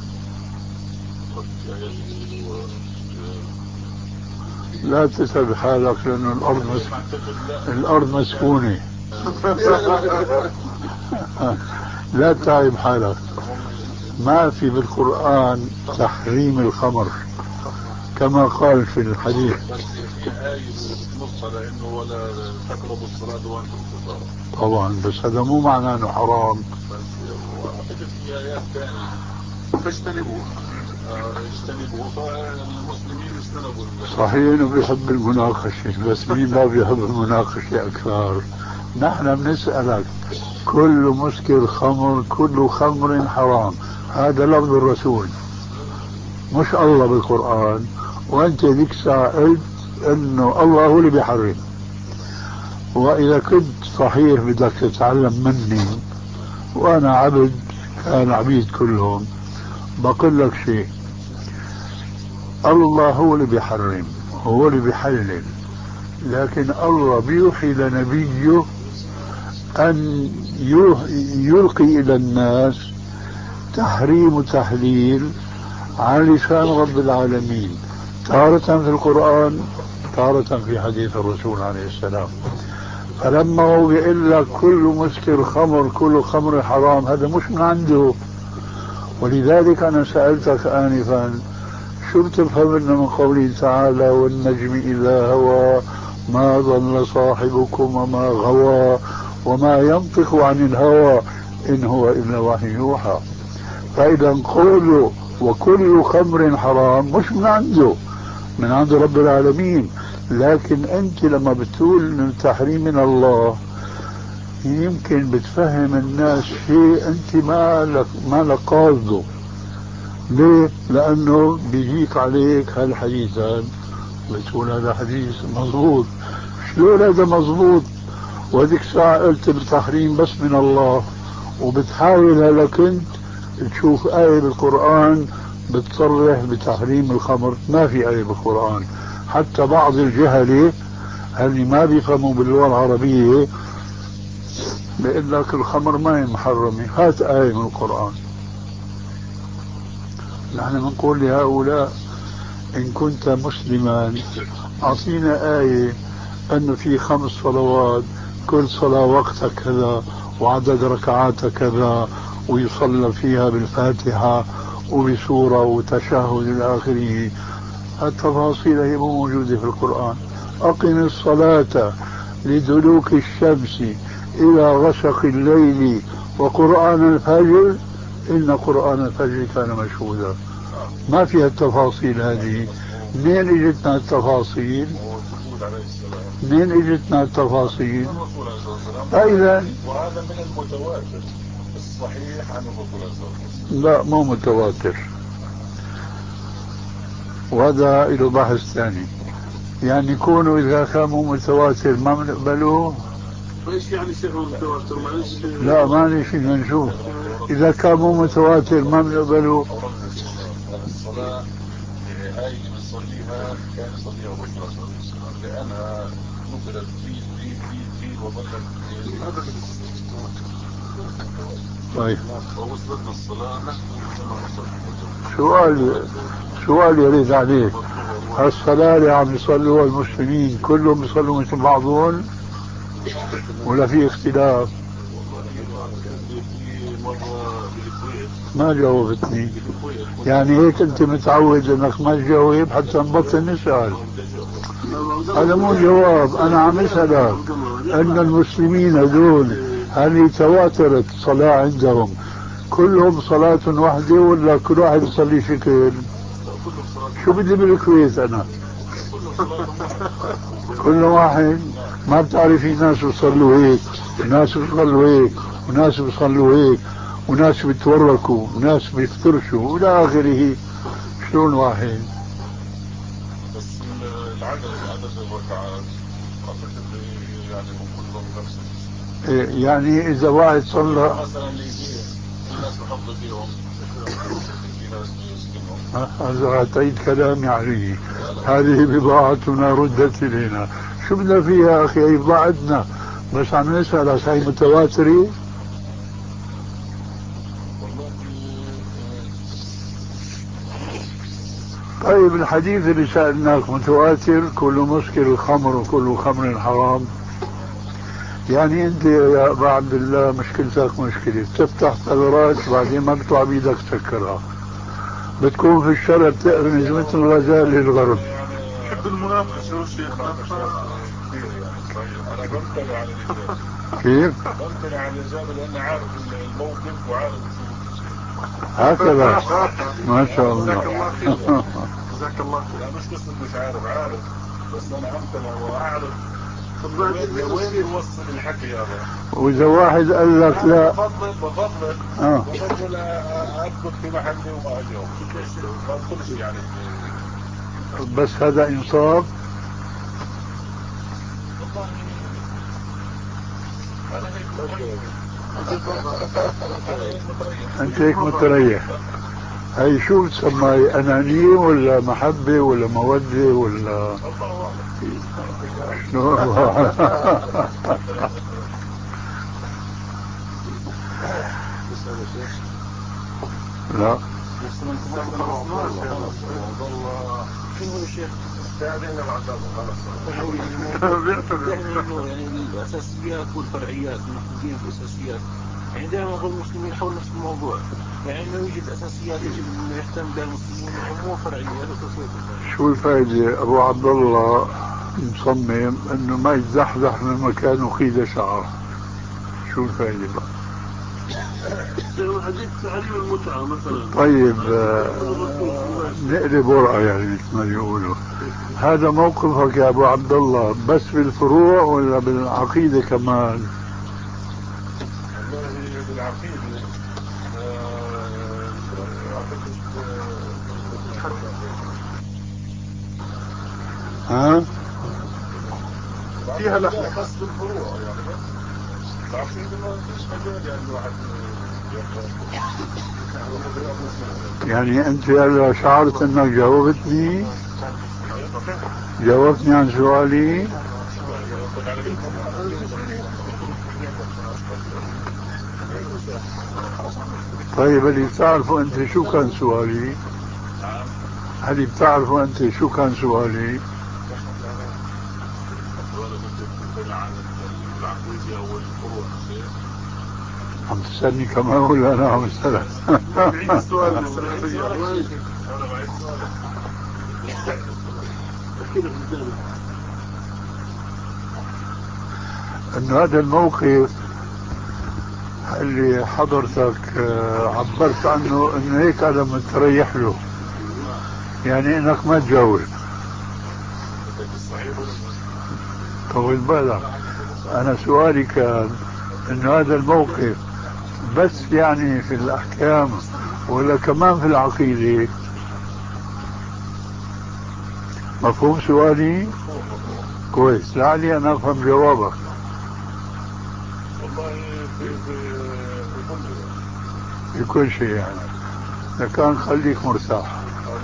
لا تسأل حالك لأن الأرض مس... الأرض مسكونة. لا تعب حالك. ما في بالقرآن تحريم الخمر كما قال في الحديث. بس في آية نص على إنه ولا تقربوا الصلاة وأنتم سكارى. طبعا بس هذا مو معناه إنه حرام. بس في آيات ثانية فاجتنبوه اجتنبوه فالمسلمين اجتنبوا. صحيح إنه بيحب المناقشة، بس مين ما بيحب المناقشة أكثر؟ نحن بنسألك كل مسكر خمر كل خمر حرام، هذا لفظ الرسول مش الله بالقرآن، وأنت ذيك الساعة قلت إنه الله هو اللي بيحرم. وإذا كنت صحيح بدك تتعلم مني وأنا عبد كان عبيد كلهم، بقول لك شيء، الله هو اللي بيحرم، هو اللي بيحلل، لكن الله بيوحي لنبيه أن يلقي إلى الناس تحريم وتحليل على لسان رب العالمين، تارة في القرآن، تارة في حديث الرسول عليه السلام. فلما هو بيقول لك كل مسكر خمر، كل خمر حرام، هذا مش من عنده. ولذلك أنا سألتك آنفا شو بتفهم من قوله تعالى والنجم إذا هوى ما ضل صاحبكم وما غوى وما ينطق عن الهوى إن هو إلا وحي يوحى. فإذا قوله وكل خمر حرام مش من عنده، من عند رب العالمين. لكن أنت لما بتقول إن التحريم من الله يمكن بتفهم الناس شيء أنت ما لك ما لك قاصده. ليه؟ لأنه بيجيك عليك هالحديثان بتقول هذا حديث مضبوط. شلون هذا مضبوط وهذيك الساعة قلت التحريم بس من الله، وبتحاول هلا كنت تشوف آية بالقرآن بتصرح بتحريم الخمر؟ ما في آية بالقرآن. حتى بعض الجهلة اللي ما بيفهموا باللغة العربية بيقول لك الخمر ما هي محرمة، هات آية من القرآن. نحن بنقول لهؤلاء إن كنت مسلما أعطينا آية أن في خمس صلوات كل صلاة وقتها كذا وعدد ركعاتها كذا ويصلى فيها بالفاتحة وبسورة وتشهد إلى آخره. التفاصيل هي موجودة في القرآن. أقم الصلاة لدلوك الشمس إلى غسق الليل وقرآن الفجر إن قرآن الفجر كان مشهودا. ما فيها التفاصيل هذه. منين اجتنا التفاصيل؟ منين اجتنا التفاصيل؟ فإذا وهذا من المتواتر الصحيح عن الرسول. لا مو متواتر، وهذا له بحث ثاني. يعني يكونوا إذا كانوا متواتر ما بنقبلوه. ايش يعني شيخ متواتر؟ معلش. لا معلش نشوف. إذا كانوا متواتر ما بنقبلوه. الصلاة هاي اللي بنصليها كان يصليها الرسول صلى الله عليه وسلم لأنها نقلت فيه فيه فيه فيه وظلت. طيب ووصلتنا الصلاة. سؤال سؤال يريد عليك، الصلاة اللي عم يصلوها المسلمين كلهم يصلوا مثل بعضهم ولا في اختلاف؟ ما جاوبتني. يعني هيك انت متعود انك ما تجاوب حتى نبطل نسأل. هذا مو جواب. انا عم اسألك ان المسلمين هذول هل تواترت الصلاة عندهم كلهم صلاة واحدة ولا كل واحد يصلي شكل؟ شو بدي بالكويت انا؟ كل واحد ما بتعرفي ناس بيصلوا هيك وناس بيصلوا هيك وناس بيصلوا هيك وناس بيتوركوا وناس بيفترشوا والى اخره. شلون واحد؟ بس العدد عدد الركعات اعتقد يعني هم كلهم نفس. يعني اذا واحد صلى مثلا يجي الناس بحفظوا فيهم في ناس يسكنهم. هذا تعيد كلامي عليه. هذه بضاعتنا ردت الينا. شو بدنا فيها اخي؟ هي بضاعتنا بس عم نسألك هي متواترة؟ طيب الحديث اللي سألناك متواتر كل مسكر الخمر وكل خمر حرام. يعني انت يا ابا عبد الله مشكلتك مشكلة تفتح ثغرات بعدين ما بيطلع بيدك تسكرها. بتكون في الشرع بتقرنز مثل غزال للغرب. حب المناقشة وشيخنا. انا بمتنع على الاجابة. كيف؟ بمتنع على الاجابة لاني عارف الموقف وعارف هكذا. ما شاء الله. جزاك الله خير. جزاك الله خير. لا مش قصة مش عارف عارف بس انا امتنع واعرف وين وين يوصل الحكي هذا. واذا واحد قال لك لا بفضل بفضل اه بفضل اثبت في محلي وما اجاوب ما ادخلش يعني. بس هذا انصاف. انت هيك متريح. هي شو تسمى، أنانية ولا محبة ولا مودة ولا شنو؟ لا شنو يا شيخ؟ يعني الأساسيات والفرعيات المحدودين بالأساسيات، يعني دائما يقول المسلمين حول نفس الموضوع، يعني انه يوجد اساسيات يجب انه يهتم بها المسلمون ومو فرعيات واساسيات. شو الفائدة؟ ابو عبد الله مصمم انه ما يتزحزح من مكانه خيدة شعر، شو الفائدة بقى؟ حديث تعليم المتعة مثلا. طيب نقلب ورقة يعني مثل ما بيقولوا. هذا موقفك يا ابو عبد الله بس بالفروع ولا بالعقيدة كمان؟ والله بالعقيدة ها؟ فيها لا بس بالفروع يعني، بس العقيدة ما فيش مجال يعني الواحد يعني انت هلا شعرت انك جاوبتني جاوبتني عن سؤالي. طيب اللي بتعرفوا انت شو كان سؤالي؟ هل بتعرفوا انت شو كان سؤالي؟ عم تسألني كمان ولا انا عم اسألك؟ السؤال انه هذا الموقف اللي حضرتك عبرت عنه انه هيك انا متريح له، يعني انك ما تجاوب. طول بالك، انا سؤالي كان انه هذا الموقف بس يعني في الاحكام ولا كمان في العقيدة؟ مفهوم سؤالي؟ كويس، لعلي انا افهم جوابك. والله في في كل شيء يعني، لكان خليك مرتاح.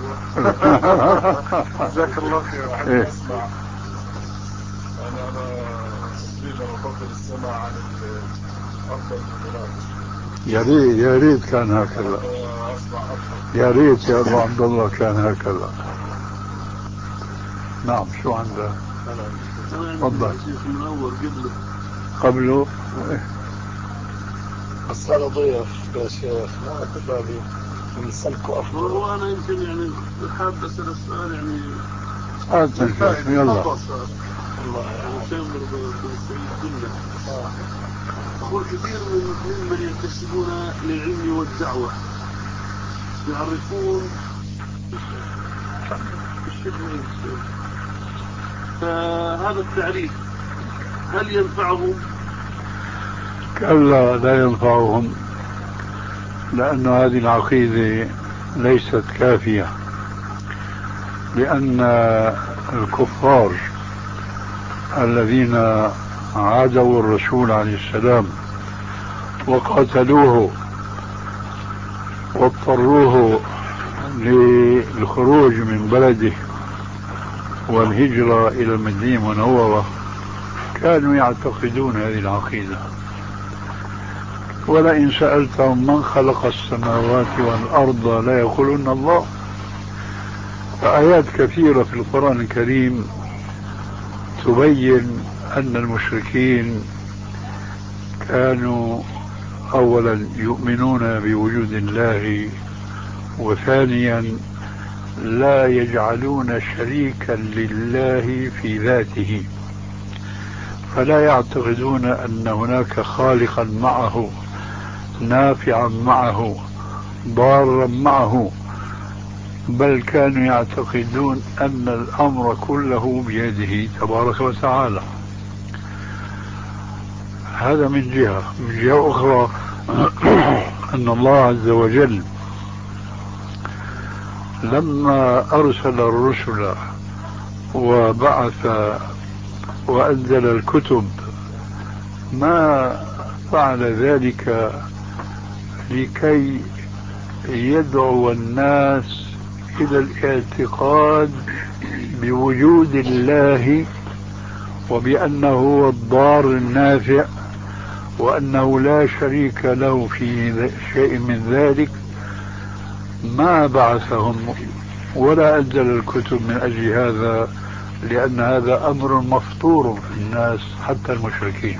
جزاك الله خير. احب اسمع، انا انا تقريبا افضل السماع عن افضل المناقشه. يا ريت يا ريت كان هكذا، يا ريت يا ابو عبد الله كان هكذا. نعم، شو عندك؟ تفضل. من اول قبله قبله بس انا ضيف يا شيخ، ما بالي نسلكوا افضل. هو انا يمكن يعني حاب اسال السؤال يعني هات نشوف يلا. الله يسامر بالسعيد كله. أقول كثير من ممن ينتسبون للعلم والدعوة يعرفون الشبه، فهذا التعريف هل ينفعهم؟ كلا لا ينفعهم، لأن هذه العقيدة ليست كافية، لأن الكفار الذين عادوا الرسول عليه السلام وقاتلوه واضطروه للخروج من بلده والهجرة إلى المدينة المنورة كانوا يعتقدون هذه العقيدة. ولئن سألتهم من خلق السماوات والأرض لا يقولون الله. فآيات كثيرة في القرآن الكريم تبين أن المشركين كانوا أولا يؤمنون بوجود الله، وثانيا لا يجعلون شريكا لله في ذاته، فلا يعتقدون أن هناك خالقا معه، نافعا معه، ضارا معه، بل كانوا يعتقدون أن الأمر كله بيده تبارك وتعالى. هذا من جهة. من جهة أخرى أن الله عز وجل لما أرسل الرسل وبعث وأنزل الكتب ما فعل ذلك لكي يدعو الناس إلى الاعتقاد بوجود الله وبأنه هو الضار النافع وأنه لا شريك له في شيء من ذلك، ما بعثهم ولا أنزل الكتب من أجل هذا، لأن هذا أمر مفطور في الناس حتى المشركين.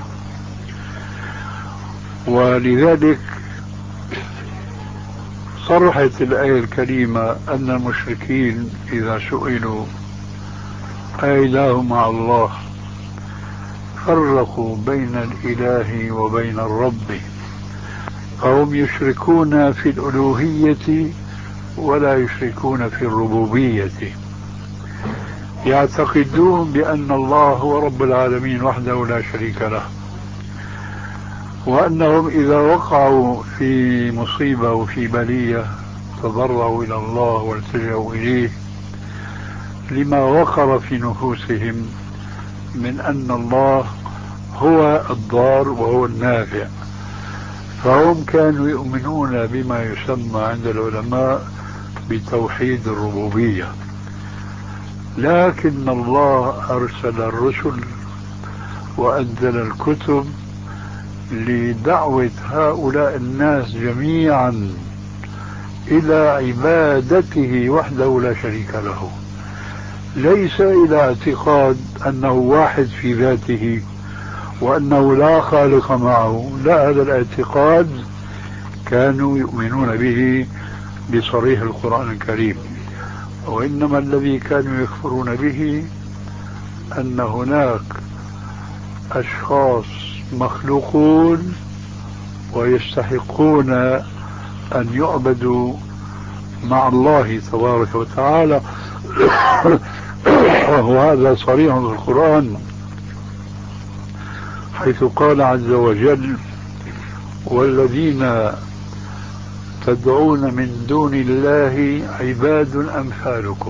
ولذلك صرحت الآية الكريمة أن المشركين إذا سئلوا أإله مع الله فرقوا بين الإله وبين الرب، فهم يشركون في الألوهية ولا يشركون في الربوبية، يعتقدون بأن الله هو رب العالمين وحده لا شريك له، وأنهم إذا وقعوا في مصيبة وفي بلية تضرعوا إلى الله والتجأوا إليه لما وقر في نفوسهم من أن الله هو الضار وهو النافع. فهم كانوا يؤمنون بما يسمى عند العلماء بتوحيد الربوبية، لكن الله أرسل الرسل وأنزل الكتب لدعوة هؤلاء الناس جميعا إلى عبادته وحده لا شريك له، ليس إلى اعتقاد أنه واحد في ذاته وأنه لا خالق معه، لا، هذا الاعتقاد كانوا يؤمنون به بصريح القرآن الكريم. وإنما الذي كانوا يكفرون به أن هناك أشخاص مخلوقون ويستحقون أن يعبدوا مع الله تبارك وتعالى وهذا صريح في القرآن، حيث قال عز وجل: والذين تدعون من دون الله عباد أمثالكم.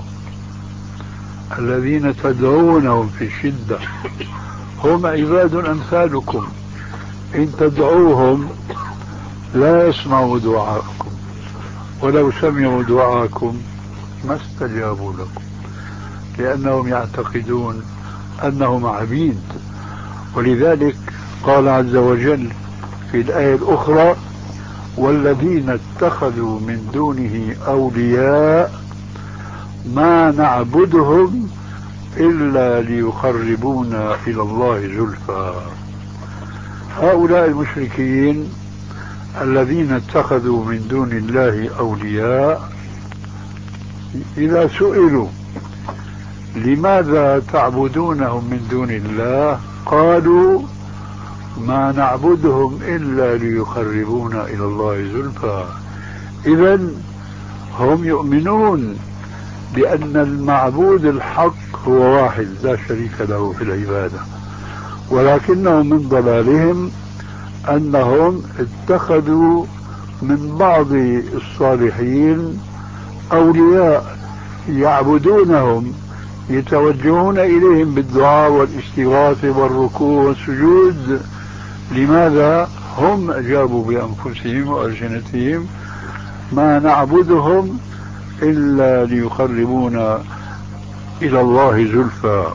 الذين تدعونهم في الشدة هم عباد أمثالكم، إن تدعوهم لا يسمعوا دعاءكم، ولو سمعوا دعاءكم ما استجابوا لكم، لأنهم يعتقدون أنهم عبيد. ولذلك قال عز وجل في الآية الأخرى: والذين اتخذوا من دونه أولياء ما نعبدهم إلا ليقربونا إلى الله زلفى. هؤلاء المشركين الذين اتخذوا من دون الله أولياء إذا سئلوا لماذا تعبدونهم من دون الله قالوا: ما نعبدهم إلا ليقربونا إلى الله زلفى. إذن هم يؤمنون بأن المعبود الحق هو واحد لا شريك له في العبادة، ولكنهم من ضلالهم أنهم اتخذوا من بعض الصالحين أولياء يعبدونهم، يتوجهون إليهم بالدعاء والاستغاثة والركوع والسجود. لماذا؟ هم أجابوا بأنفسهم وألسنتهم: ما نعبدهم إلا ليقربونا إلى الله زلفى.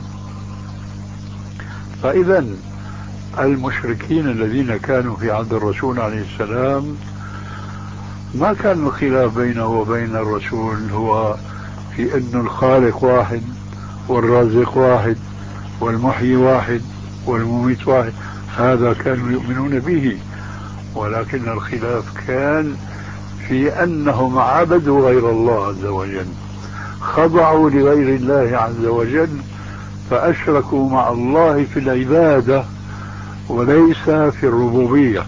فإذا المشركين الذين كانوا في عهد الرسول عليه السلام ما كان الخلاف بينه وبين الرسول هو في أن الخالق واحد والرازق واحد والمحيي واحد والمميت واحد، هذا كانوا يؤمنون به، ولكن الخلاف كان في أنهم عبدوا غير الله عز وجل، خضعوا لغير الله عز وجل، فأشركوا مع الله في العبادة وليس في الربوبية.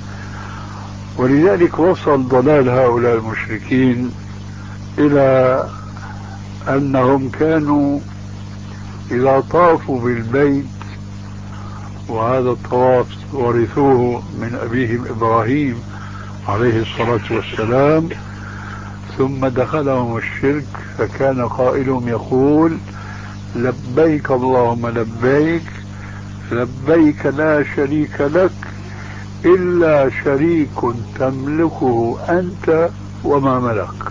ولذلك وصل ضلال هؤلاء المشركين إلى أنهم كانوا إذا طافوا بالبيت، وهذا الطواف ورثوه من أبيهم إبراهيم عليه الصلاة والسلام، ثم دخلهم الشرك، فكان قائلهم يقول: لبيك اللهم لبيك، لبيك لا شريك لك إلا شريك تملكه أنت وما ملك.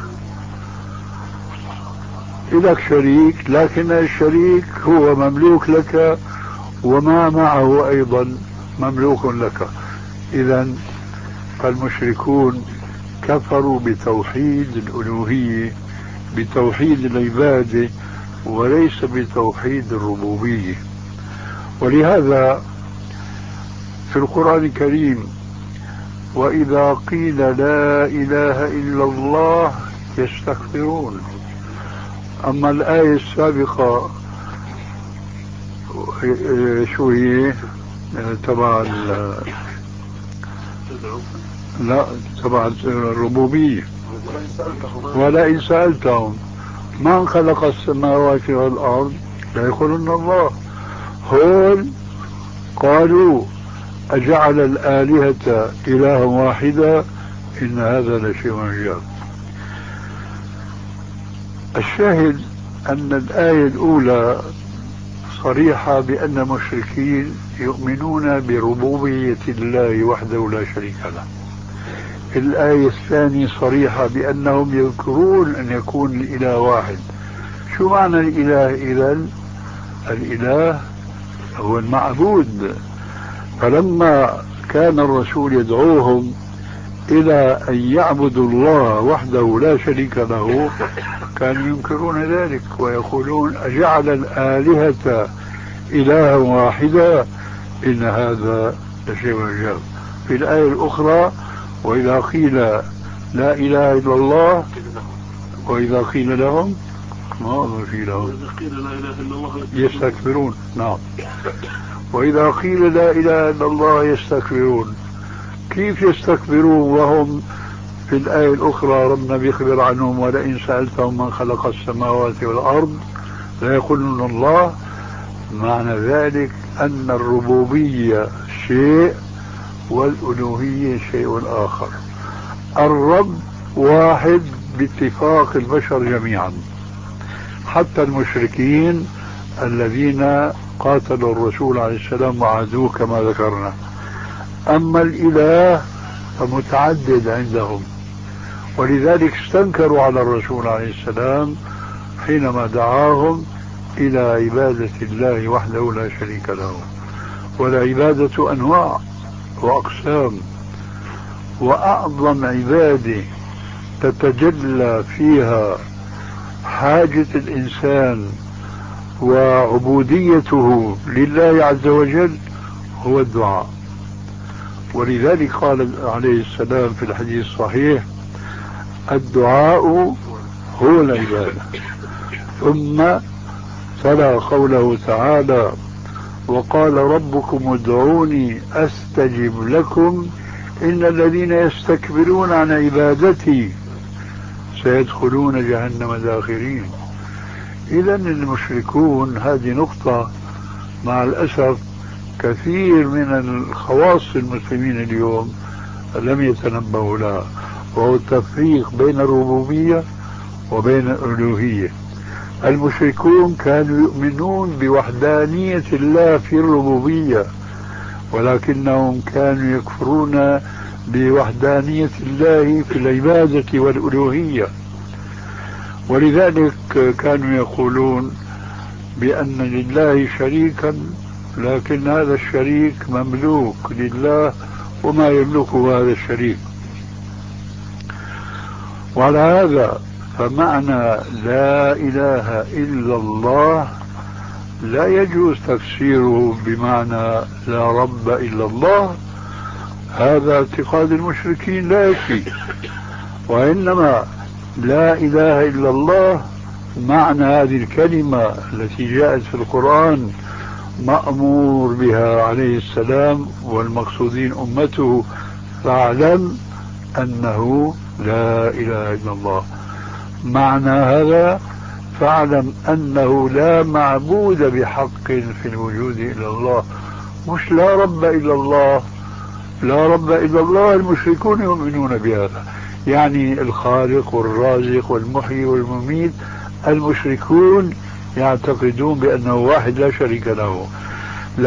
لك شريك، لكن الشريك هو مملوك لك وما معه أيضا مملوك لك. إذن فالمشركون كفروا بتوحيد الألوهية، بتوحيد العبادة، وليس بتوحيد الربوبية. ولهذا في القرآن الكريم وإذا قيل لا إله إلا الله يستكبرون. أما الآية السابقة شو هي؟ تبع لا تبع الربوبية، ولئن سألتهم من خلق السماوات والأرض ليقولن الله. هون قالوا أجعل الآلهة إلها واحدا إن هذا لشيء عجاب. الشاهد أن الآية الأولى صريحة بأن المشركين يؤمنون بربوبية الله وحده لا شريك له. الآية الثانية صريحة بأنهم يذكرون أن يكون الإله واحد. شو معنى الإله إذن؟ الإله هو المعبود. فلما كان الرسول يدعوهم إلى أن يعبدوا الله وحده لا شريك له كانوا ينكرون ذلك ويقولون أجعل الآلهة إلها واحدا إن هذا لشيء عجاب. في الآية الأخرى وإذا قيل لا إله إلا الله وإذا قيل لهم ما قيل لهم يستكبرون. نعم، وإذا قيل لا إله إلا الله يستكبرون. كيف يستكبرون وهم في الآية الأخرى ربنا بيخبر عنهم ولئن سألتهم من خلق السماوات والأرض لا يقولون الله؟ معنى ذلك أن الربوبية شيء والألوهية شيء آخر. الرب واحد باتفاق البشر جميعا، حتى المشركين الذين قاتلوا الرسول عليه السلام وعادوه كما ذكرنا. أما الإله فمتعدد عندهم، ولذلك استنكروا على الرسول عليه السلام حينما دعاهم إلى عبادة الله وحده لا شريك له. والعبادة أنواع وأقسام، وأعظم عبادة تتجلى فيها حاجة الإنسان وعبوديته لله عز وجل هو الدعاء. ولذلك قال عليه السلام في الحديث الصحيح الدعاء هو العبادة. ثم تلا قوله تعالى وقال ربكم ادعوني أستجب لكم إن الذين يستكبرون عن عبادتي سيدخلون جهنم داخرين. إذن المشركون، هذه نقطة مع الأسف كثير من الخواص المسلمين اليوم لم يتنبهوا لها، وهو التفريق بين الربوبية وبين الألوهية. المشركون كانوا يؤمنون بوحدانية الله في الربوبية، ولكنهم كانوا يكفرون بوحدانية الله في العبادة والألوهية. ولذلك كانوا يقولون بأن لله شريكا، لكن هذا الشريك مملوك لله وما يملكه هذا الشريك. وعلى هذا فمعنى لا إله إلا الله لا يجوز تفسيره بمعنى لا رب إلا الله. هذا اعتقاد المشركين لا يكفي، وإنما لا إله إلا الله معنى هذه الكلمة التي جاءت في القرآن مأمور بها عليه السلام والمقصودين أمته فاعلم أنه لا إله إلا الله. معنى هذا فاعلم أنه لا معبود بحق في الوجود إلا الله، مش لا رب إلا الله. لا رب إلا الله المشركون يؤمنون بهذا، يعني الخالق والرازق والمحيي والمميت. المشركون يعتقدون بأنه واحد لا شريك له،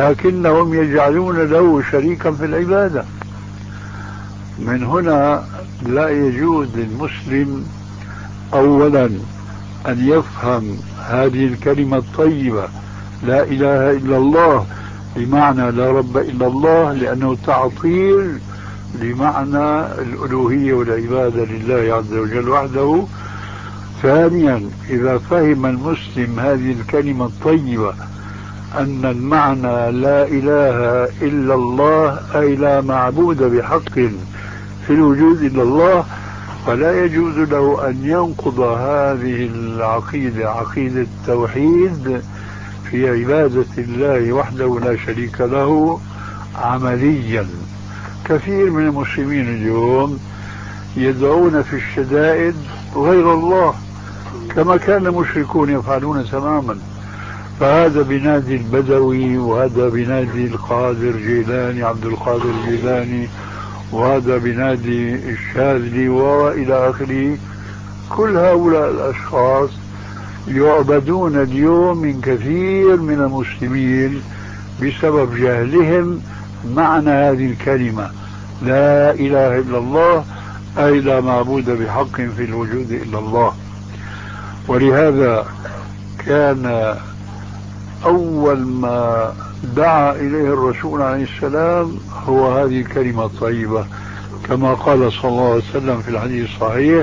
لكنهم يجعلون له شريكا في العبادة. من هنا لا يجوز للمسلم أولا أن يفهم هذه الكلمة الطيبة لا إله إلا الله بمعنى لا رب إلا الله، لأنه تعطيل لمعنى الألوهية والعبادة لله عز وجل وحده. ثانيا، إذا فهم المسلم هذه الكلمة الطيبة أن المعنى لا إله إلا الله أي لا معبود بحق في الوجود إلا الله، فلا يجوز له أن ينقض هذه العقيدة، عقيدة التوحيد في عبادة الله وحده لا شريك له عمليا. كثير من المسلمين اليوم يدعون في الشدائد غير الله كما كان المشركون يفعلون تماما، فهذا بنادي البدوي، وهذا بنادي القادر جيلاني عبد القادر جيلاني، وهذا بنادي الشاذلي وإلى آخره. كل هؤلاء الأشخاص يعبدون اليوم من كثير من المسلمين بسبب جهلهم معنى هذه الكلمة لا إله إلا الله أي لا معبود بحق في الوجود إلا الله. ولهذا كان أول ما دعا إليه الرسول عليه السلام هو هذه الكلمة الطيبة، كما قال صلى الله عليه وسلم في الحديث الصحيح: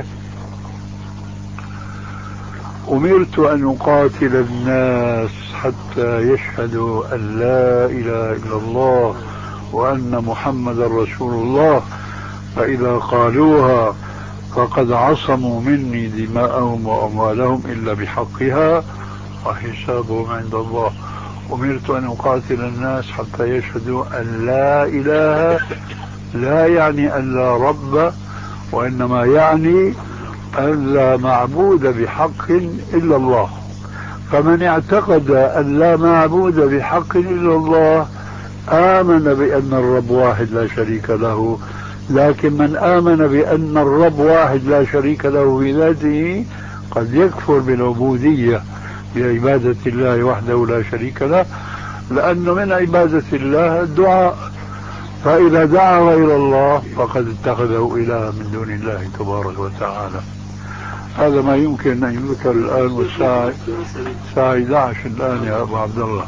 أمرت أن أقاتل الناس حتى يشهدوا أن لا إله إلا الله وأن محمد رسول الله، فإذا قالوها فقد عصموا مني دماءهم وأموالهم إلا بحقها وحسابهم عند الله. أمرت أن أقاتل الناس حتى يشهدوا أن لا إله، لا يعني أن لا رب، وإنما يعني أن لا معبود بحق إلا الله. فمن اعتقد أن لا معبود بحق إلا الله آمن بأن الرب واحد لا شريك له، لكن من آمن بأن الرب واحد لا شريك له في ذاته قد يكفر بالعبودية بعبادة الله وحده لا شريك له، لأنه من عبادة الله الدعاء، فإذا دعا غير الله فقد اتخذه إله من دون الله تبارك وتعالى. هذا ما يمكن أن يذكر الآن، والساعة الساعة أحد عشر الآن يا أبو عبد الله.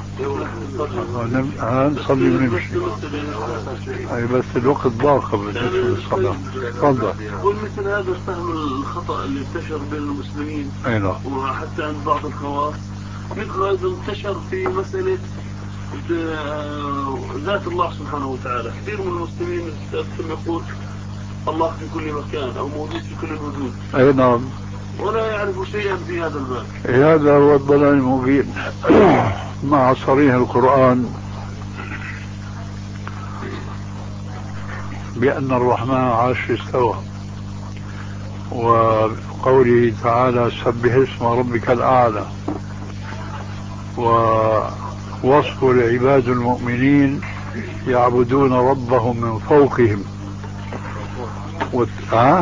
نصلي ونمشي، أي بس الوقت ضاق بالنسبة للصلاة. تفضل. قل مثل هذا الفهم الخطأ اللي انتشر بين المسلمين، أي نعم، وحتى عند بعض الخواص، مثل هذا انتشر في مسألة ذات الله سبحانه وتعالى. كثير من المسلمين يقول الله في كل مكان أو موجود في كل الوجود. أي نعم، ولا يعرف شيئا في هذا الباب. هذا هو الضلال المبين مع صريح القرآن بأن الرحمن عرش استوى، وقوله تعالى سبح اسم ربك الأعلى، ووصف العباد المؤمنين يعبدون ربهم من فوقهم ها؟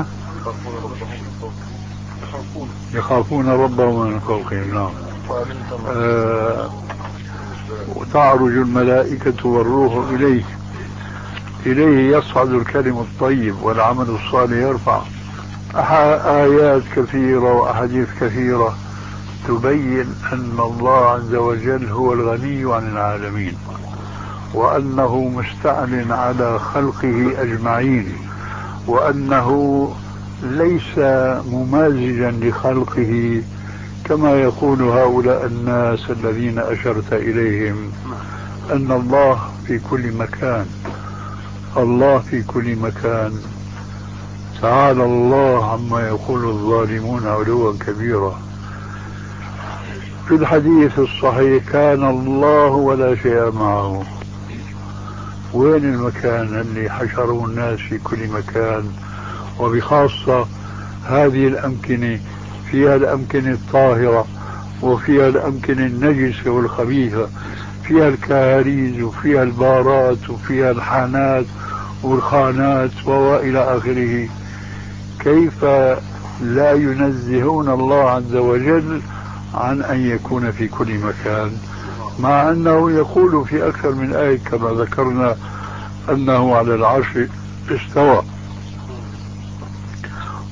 يخافون ربهم من فوقهم. نعم. آه وتعرج الملائكة والروح إليه إليه يصعد الكلم الطيب والعمل الصالح يرفع. آيات كثيرة وأحاديث كثيرة تبين أن الله عز وجل هو الغني عن العالمين، وأنه مستعل على خلقه أجمعين، وأنه ليس ممازجا لخلقه كما يقول هؤلاء الناس الذين أشرت إليهم، أن الله في كل مكان. الله في كل مكان، تعالى الله عما يقول الظالمون علوا كبيرا. في الحديث الصحيح كان الله ولا شيء معه. وين المكان اللي حشروا الناس في كل مكان، وبخاصة هذه الأمكنة فيها الأمكنة الطاهرة وفيها الأمكنة النجسة والخبيثة، فيها الكهاريز وفيها البارات وفيها الحانات والخانات وإلى آخره. كيف لا ينزهون الله عز وجل عن أن يكون في كل مكان، مع أنه يقول في أكثر من آية كما ذكرنا أنه على العرش استوى.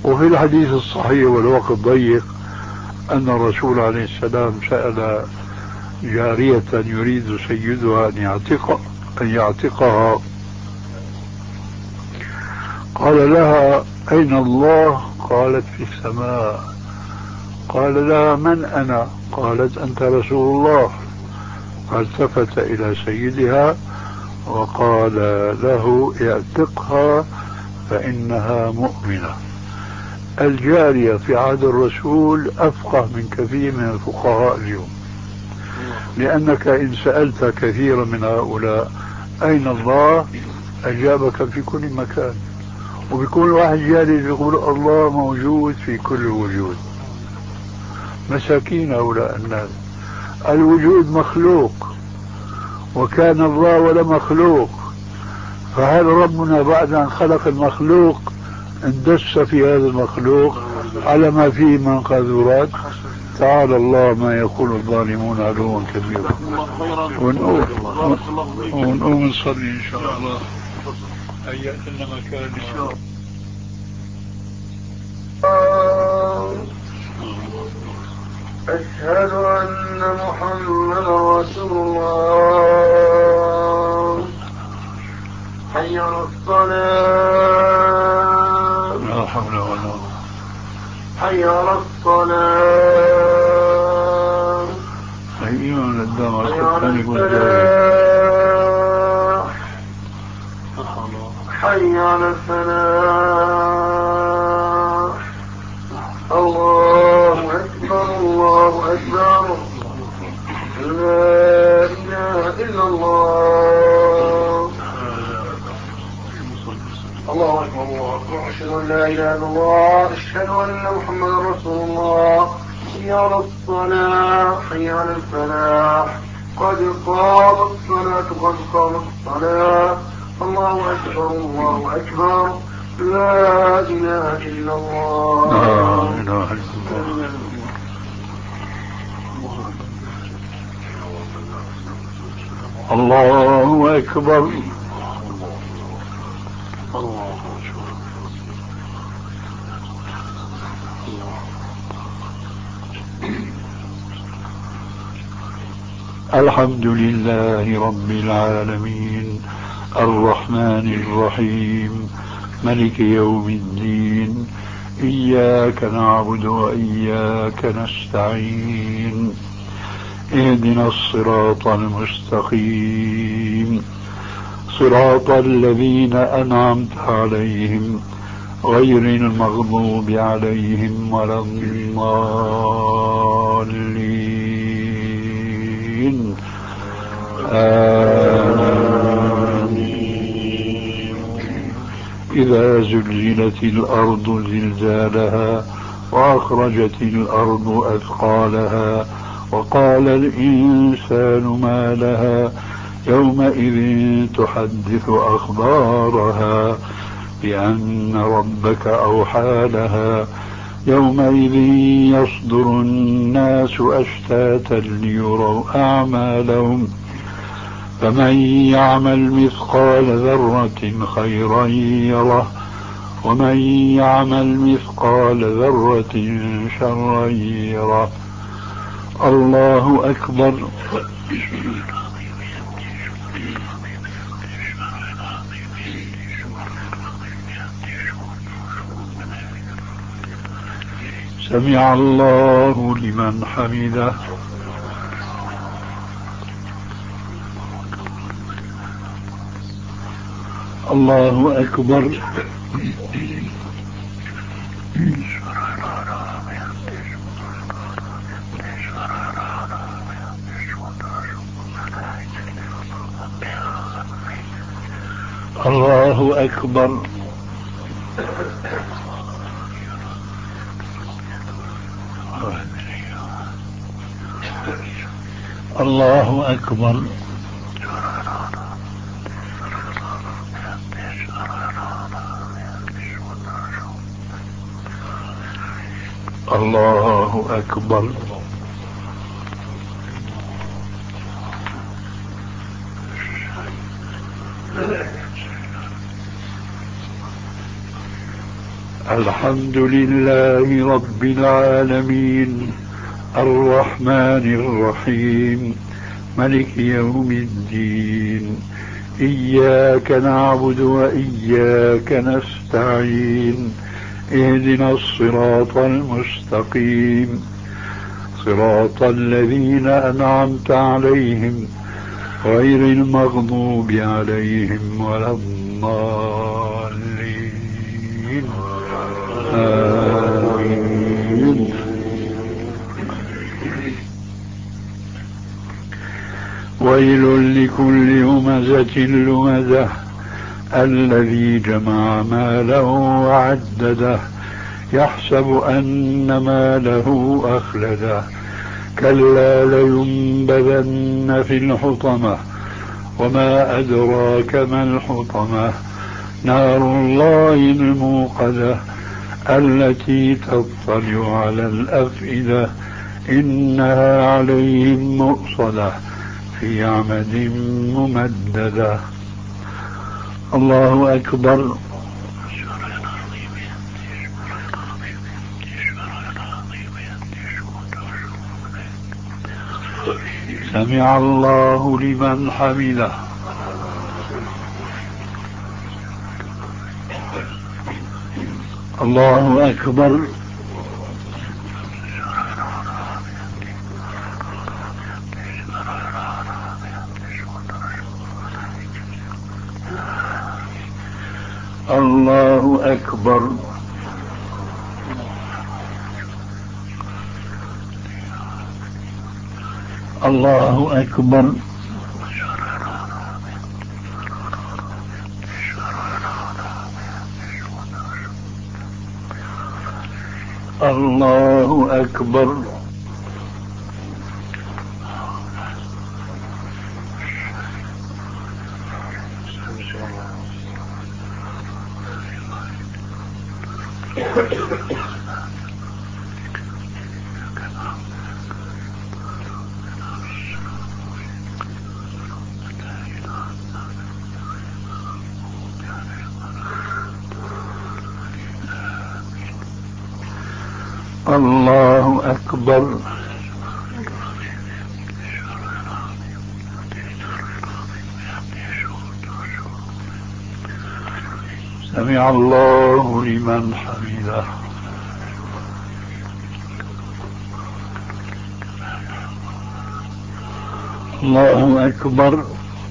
وفي الحديث الصحيح والوقت ضيق أن الرسول عليه السلام سأل جارية يريد سيدها أن يعتق أن يعتقها، قال لها أين الله؟ قالت في السماء. قال لها من أنا؟ قالت أنت رسول الله. فالتفت إلى سيدها وقال له اعتقها فإنها مؤمنة. الجارية في عهد الرسول أفقه من كثير من الفقهاء اليوم، لأنك إن سألت كثيرا من هؤلاء أين الله أجابك في كل مكان، وبيكون واحد جالس يقول الله موجود في كل الوجود. مساكين هؤلاء الناس. الوجود مخلوق وكان الله ولا مخلوق، فهل ربنا بعد أن خلق المخلوق اندس في هذا المخلوق على ما فيه من قذورات؟ تعالى الله ما يقول الظالمون علوا كبيرا. ونقوم ونقوم نصلي إن شاء الله. هيأت لنا مكان إن شاء الله. أشهد أن محمدا رسول الله. حي على الصلاة. لا حول ولا قوة. حي على الصلاة. حي على الدمع. حي على الفلاح. حي على الفلاح. الله أكبر الله أكبر. لا إله إلا الله. الله أكبر الله أكبر. أشهد أن لا إله إلا الله. أشهد أن محمدا رسول الله. حي على الصلاة. حي على الفلاح. قد قامت الصلاة قد قامت الصلاة. الله أكبر الله أكبر. لا إله إلا الله. لا إله إلا الله. الله أكبر. الحمد لله رب العالمين الرحمن الرحيم ملك يوم الدين. إياك نعبد وإياك نستعين. اهدنا الصراط المستقيم صراط الذين أنعمت عليهم غير المغضوب عليهم ولا الضالين. آمين. إذا زلزلت الأرض زلزالها وأخرجت الأرض أثقالها وقال الإنسان ما لها يومئذ تحدث أخبارها بأن ربك أوحى لها يومئذ يصدر الناس أشتاتا ليروا أعمالهم فمن يعمل مثقال ذرة خيرا يره ومن يعمل مثقال ذرة شرا يره. الله أكبر. سمع الله لمن حمده. الله أكبر. الله أكبر. الله أكبر. الله أكبر. الحمد لله رب العالمين الرحمن الرحيم ملك يوم الدين إياك نعبد وإياك نستعين اهدنا الصراط المستقيم صراط الذين أنعمت عليهم غير المغضوب عليهم ولا الضالين آمين. ويل لكل همزة لمزة الذي جمع ماله وعدده يحسب أن ماله أخلده كلا لينبذن في الحطمة وما أدراك ما الحطمة نار الله الموقدة التي تطلع على الأفئدة إنها عليهم مؤصدة في عمد ممددة. الله أكبر. سمع الله لمن حمده. الله أكبر. الله أكبر. الله أكبر. الله أكبر. الله أكبر. سمع الله لمن حمده. الله أكبر.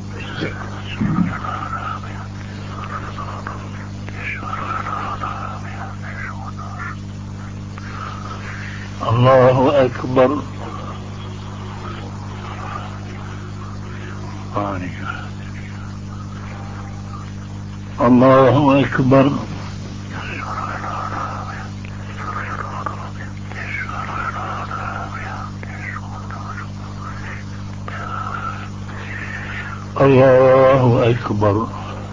الله أكبر. الله أكبر. الله أكبر.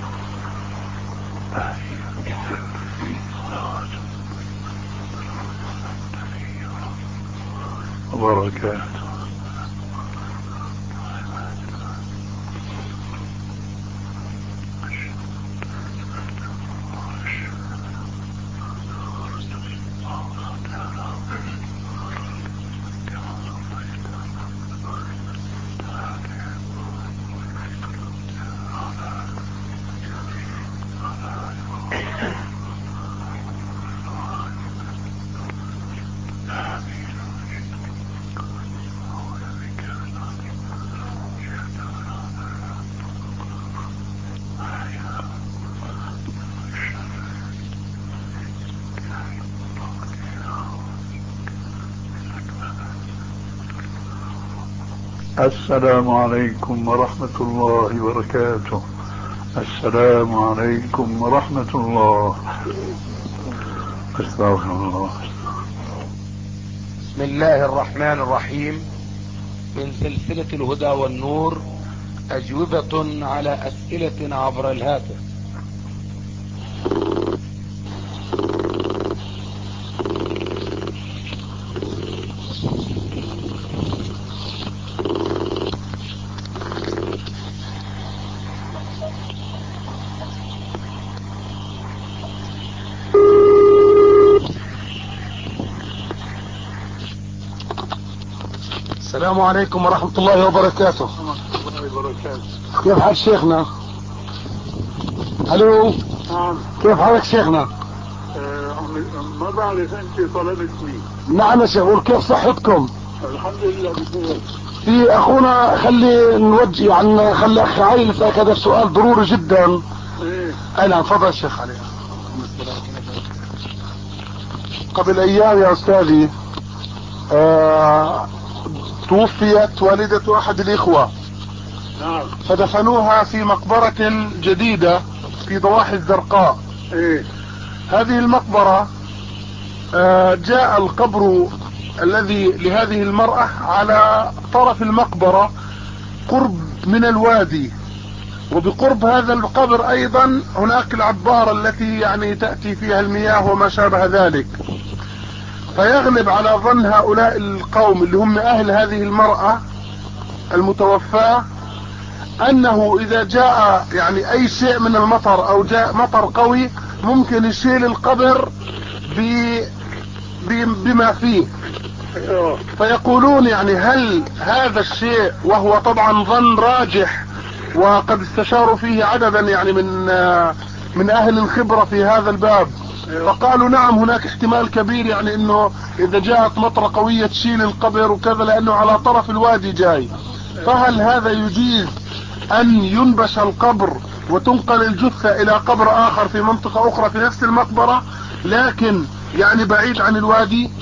وبركاته. السلام عليكم ورحمة الله وبركاته. السلام عليكم ورحمة الله. استغفر الله. بسم الله الرحمن الرحيم. من سلسلة الهدى والنور أجوبة على أسئلة عبر الهاتف. السلام عليكم ورحمة الله وبركاته. الله وبركاته. كيف حال شيخنا؟ الو. نعم. كيف حالك شيخنا؟ آه ما بعرف انت طلبتني. نعم يا شيخ. كيف صحتكم؟ الحمد لله بخير. في اخونا خلي نوجه يعني خلي اخي علي يسألك هذا السؤال ضروري جدا. ايه. اي نعم تفضل شيخ علي. قبل ايام يا استاذي آه توفيت والدة احد الاخوة. نعم. فدفنوها في مقبرة جديدة في ضواحي الزرقاء. ايه. هذه المقبرة آه جاء القبر الذي لهذه المرأة على طرف المقبرة قرب من الوادي، وبقرب هذا القبر ايضا هناك العبارة التي يعني تأتي فيها المياه وما شابه ذلك. فيغلب على ظن هؤلاء القوم اللي هم اهل هذه المرأة المتوفاة انه اذا جاء يعني اي شيء من المطر او جاء مطر قوي ممكن يشيل القبر ب... بما فيه. فيقولون يعني هل هذا الشيء، وهو طبعا ظن راجح وقد استشاروا فيه عددا يعني من من اهل الخبرة في هذا الباب، فقالوا نعم هناك احتمال كبير يعني انه اذا جاءت مطرة قوية تشيل القبر وكذا لانه على طرف الوادي جاي. فهل هذا يجيز ان ينبش القبر وتنقل الجثة الى قبر اخر في منطقة اخرى في نفس المقبرة لكن يعني بعيد عن الوادي؟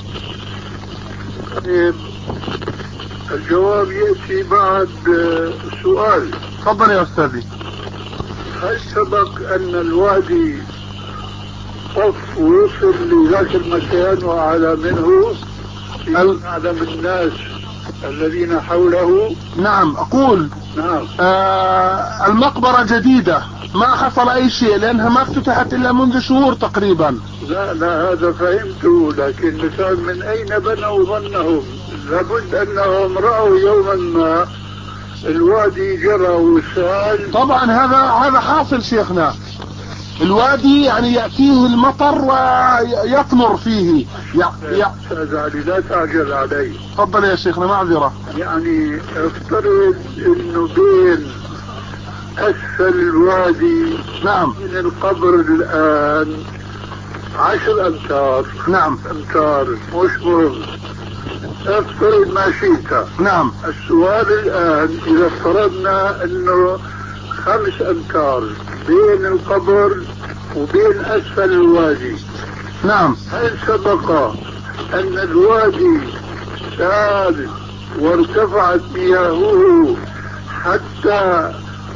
الجواب يأتي بعد سؤال. تفضل يا استاذي. هل سبق ان الوادي طف ووصل لذاك المكان وعلى منه يعلم الناس الذين حوله؟ نعم اقول نعم. آه المقبرة جديدة ما حصل اي شيء لانها ما افتتحت الا منذ شهور تقريبا. لا لا هذا فهمته، لكن مثال من اين بنوا ظنهم؟ لابد انهم رأوا يوما ما الوادي جرى وسال. طبعا هذا هذا حاصل شيخنا. الوادي يعني يأتيه المطر ويطمر فيه. استاذ علي لا تعجل علي. تفضل يا شيخنا معذرة. يعني افترض انه بين اسفل الوادي نعم من القبر الان عشر امتار. نعم امتار مش مهم. افترض ما شئت. نعم. السؤال الان اذا افترضنا انه خمس امتار بين القبر وبين اسفل الوادي. نعم. هل سبق ان الوادي سال وارتفعت مياهه حتى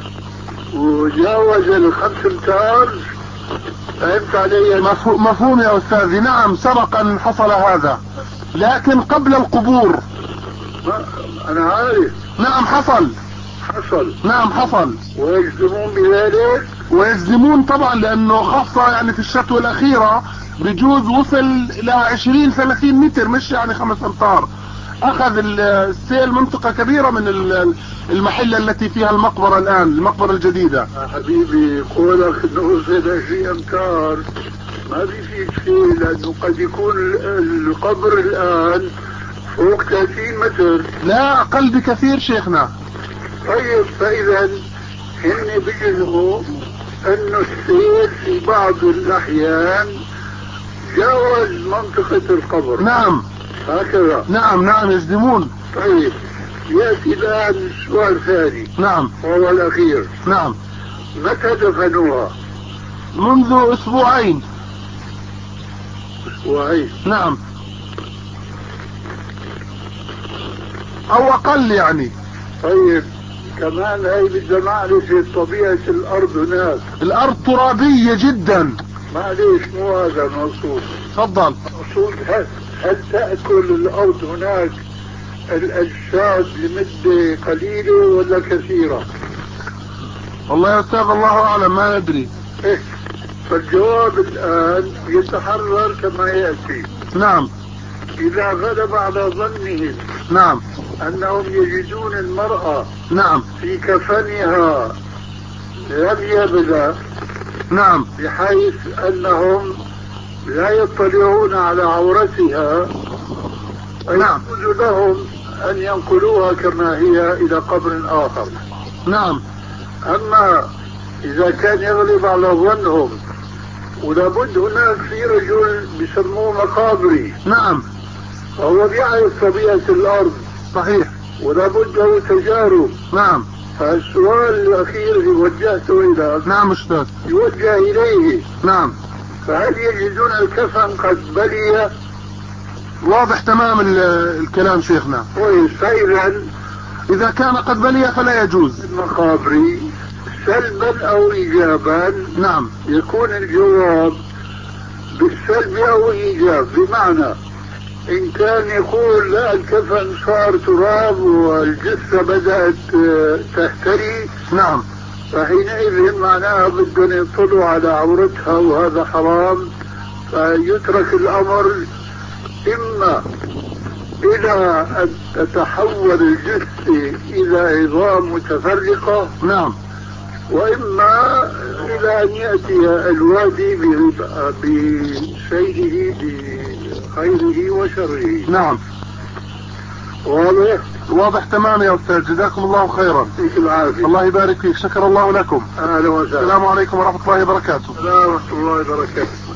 وجاوز الخمس امتار؟ فهمت علي؟ مفهوم, مفهوم يا استاذي. نعم سبق ان حصل هذا لكن قبل القبور. انا عارف. نعم حصل. حصل. نعم حصل. ويجزمون بذلك؟ ويجزمون طبعا لانه خاصة يعني في الشتوى الاخيرة بجوز وصل الى عشرين ثلاثين متر مش يعني خمس امتار. اخذ السيل منطقة كبيرة من المحلة التي فيها المقبرة الان المقبرة الجديدة. يا حبيبي قولك انه وصل عشرين امتار ما بيفيد شيء، لانه قد يكون القبر الان فوق ثلاثين متر. لا اقل بكثير شيخنا. طيب فاذا هن بيجزموا انه السيل في بعض الاحيان جاوز منطقة القبر. نعم هكذا. نعم نعم يجزمون. طيب يأتي الآن سؤال ثاني. نعم. وهو الأخير. نعم. متى دفنوها؟ منذ أسبوعين. أسبوعين. نعم أو أقل يعني. طيب كمان هاي بدها معرفة طبيعة الأرض هناك. الأرض ترابية جدا. معليش مو هذا المقصود. تفضل. المقصود هل, هل تأكل الأرض هناك الأجساد لمدة قليلة ولا كثيرة؟ والله يا أستاذ الله أعلم ما ندري. إيه فالجواب الآن يتحرر كما يأتي. نعم. إذا غلب على ظنهم نعم أنهم يجدون المرأة نعم في كفنها لم يبلى. نعم. بحيث أنهم لا يطلعون على عورتها. نعم. يجوز لهم أن ينقلوها كما هي إلى قبر آخر. نعم. أما إذا كان يغلب على ظنهم، ولابد هناك في رجل بيسموه مقابري. نعم. فهو بيعرف طبيعة الأرض. صحيح. ولابد له تجارب. نعم. فالسؤال الأخير اللي وجهته إلى نعم أستاذ يوجه إليه. نعم. فهل يجدون الكفن قد بلي؟ واضح تمام الكلام شيخنا. وإذا إذا كان قد بلي فلا يجوز. المقابر سلبا أو إيجابا. نعم. يكون الجواب بالسلب أو إيجاب، بمعنى إن كان يقول لا الكفن صار تراب والجثة بدأت تهتري. نعم. فحينئذ معناها بدهم يطلعوا على عورتها وهذا حرام، فيترك الأمر إما إلى أن تتحول الجثة إلى عظام متفرقة. نعم. وإما إلى أن يأتي الوادي بشيئه بخيره وشره. نعم. واضح؟ واضح تمام يا أستاذ، جزاكم الله خيرا. فيك العافية. الله يبارك فيك، شكر الله لكم. أهلا وسهلا. السلام عليكم ورحمة الله وبركاته. السلام ورحمة الله وبركاته.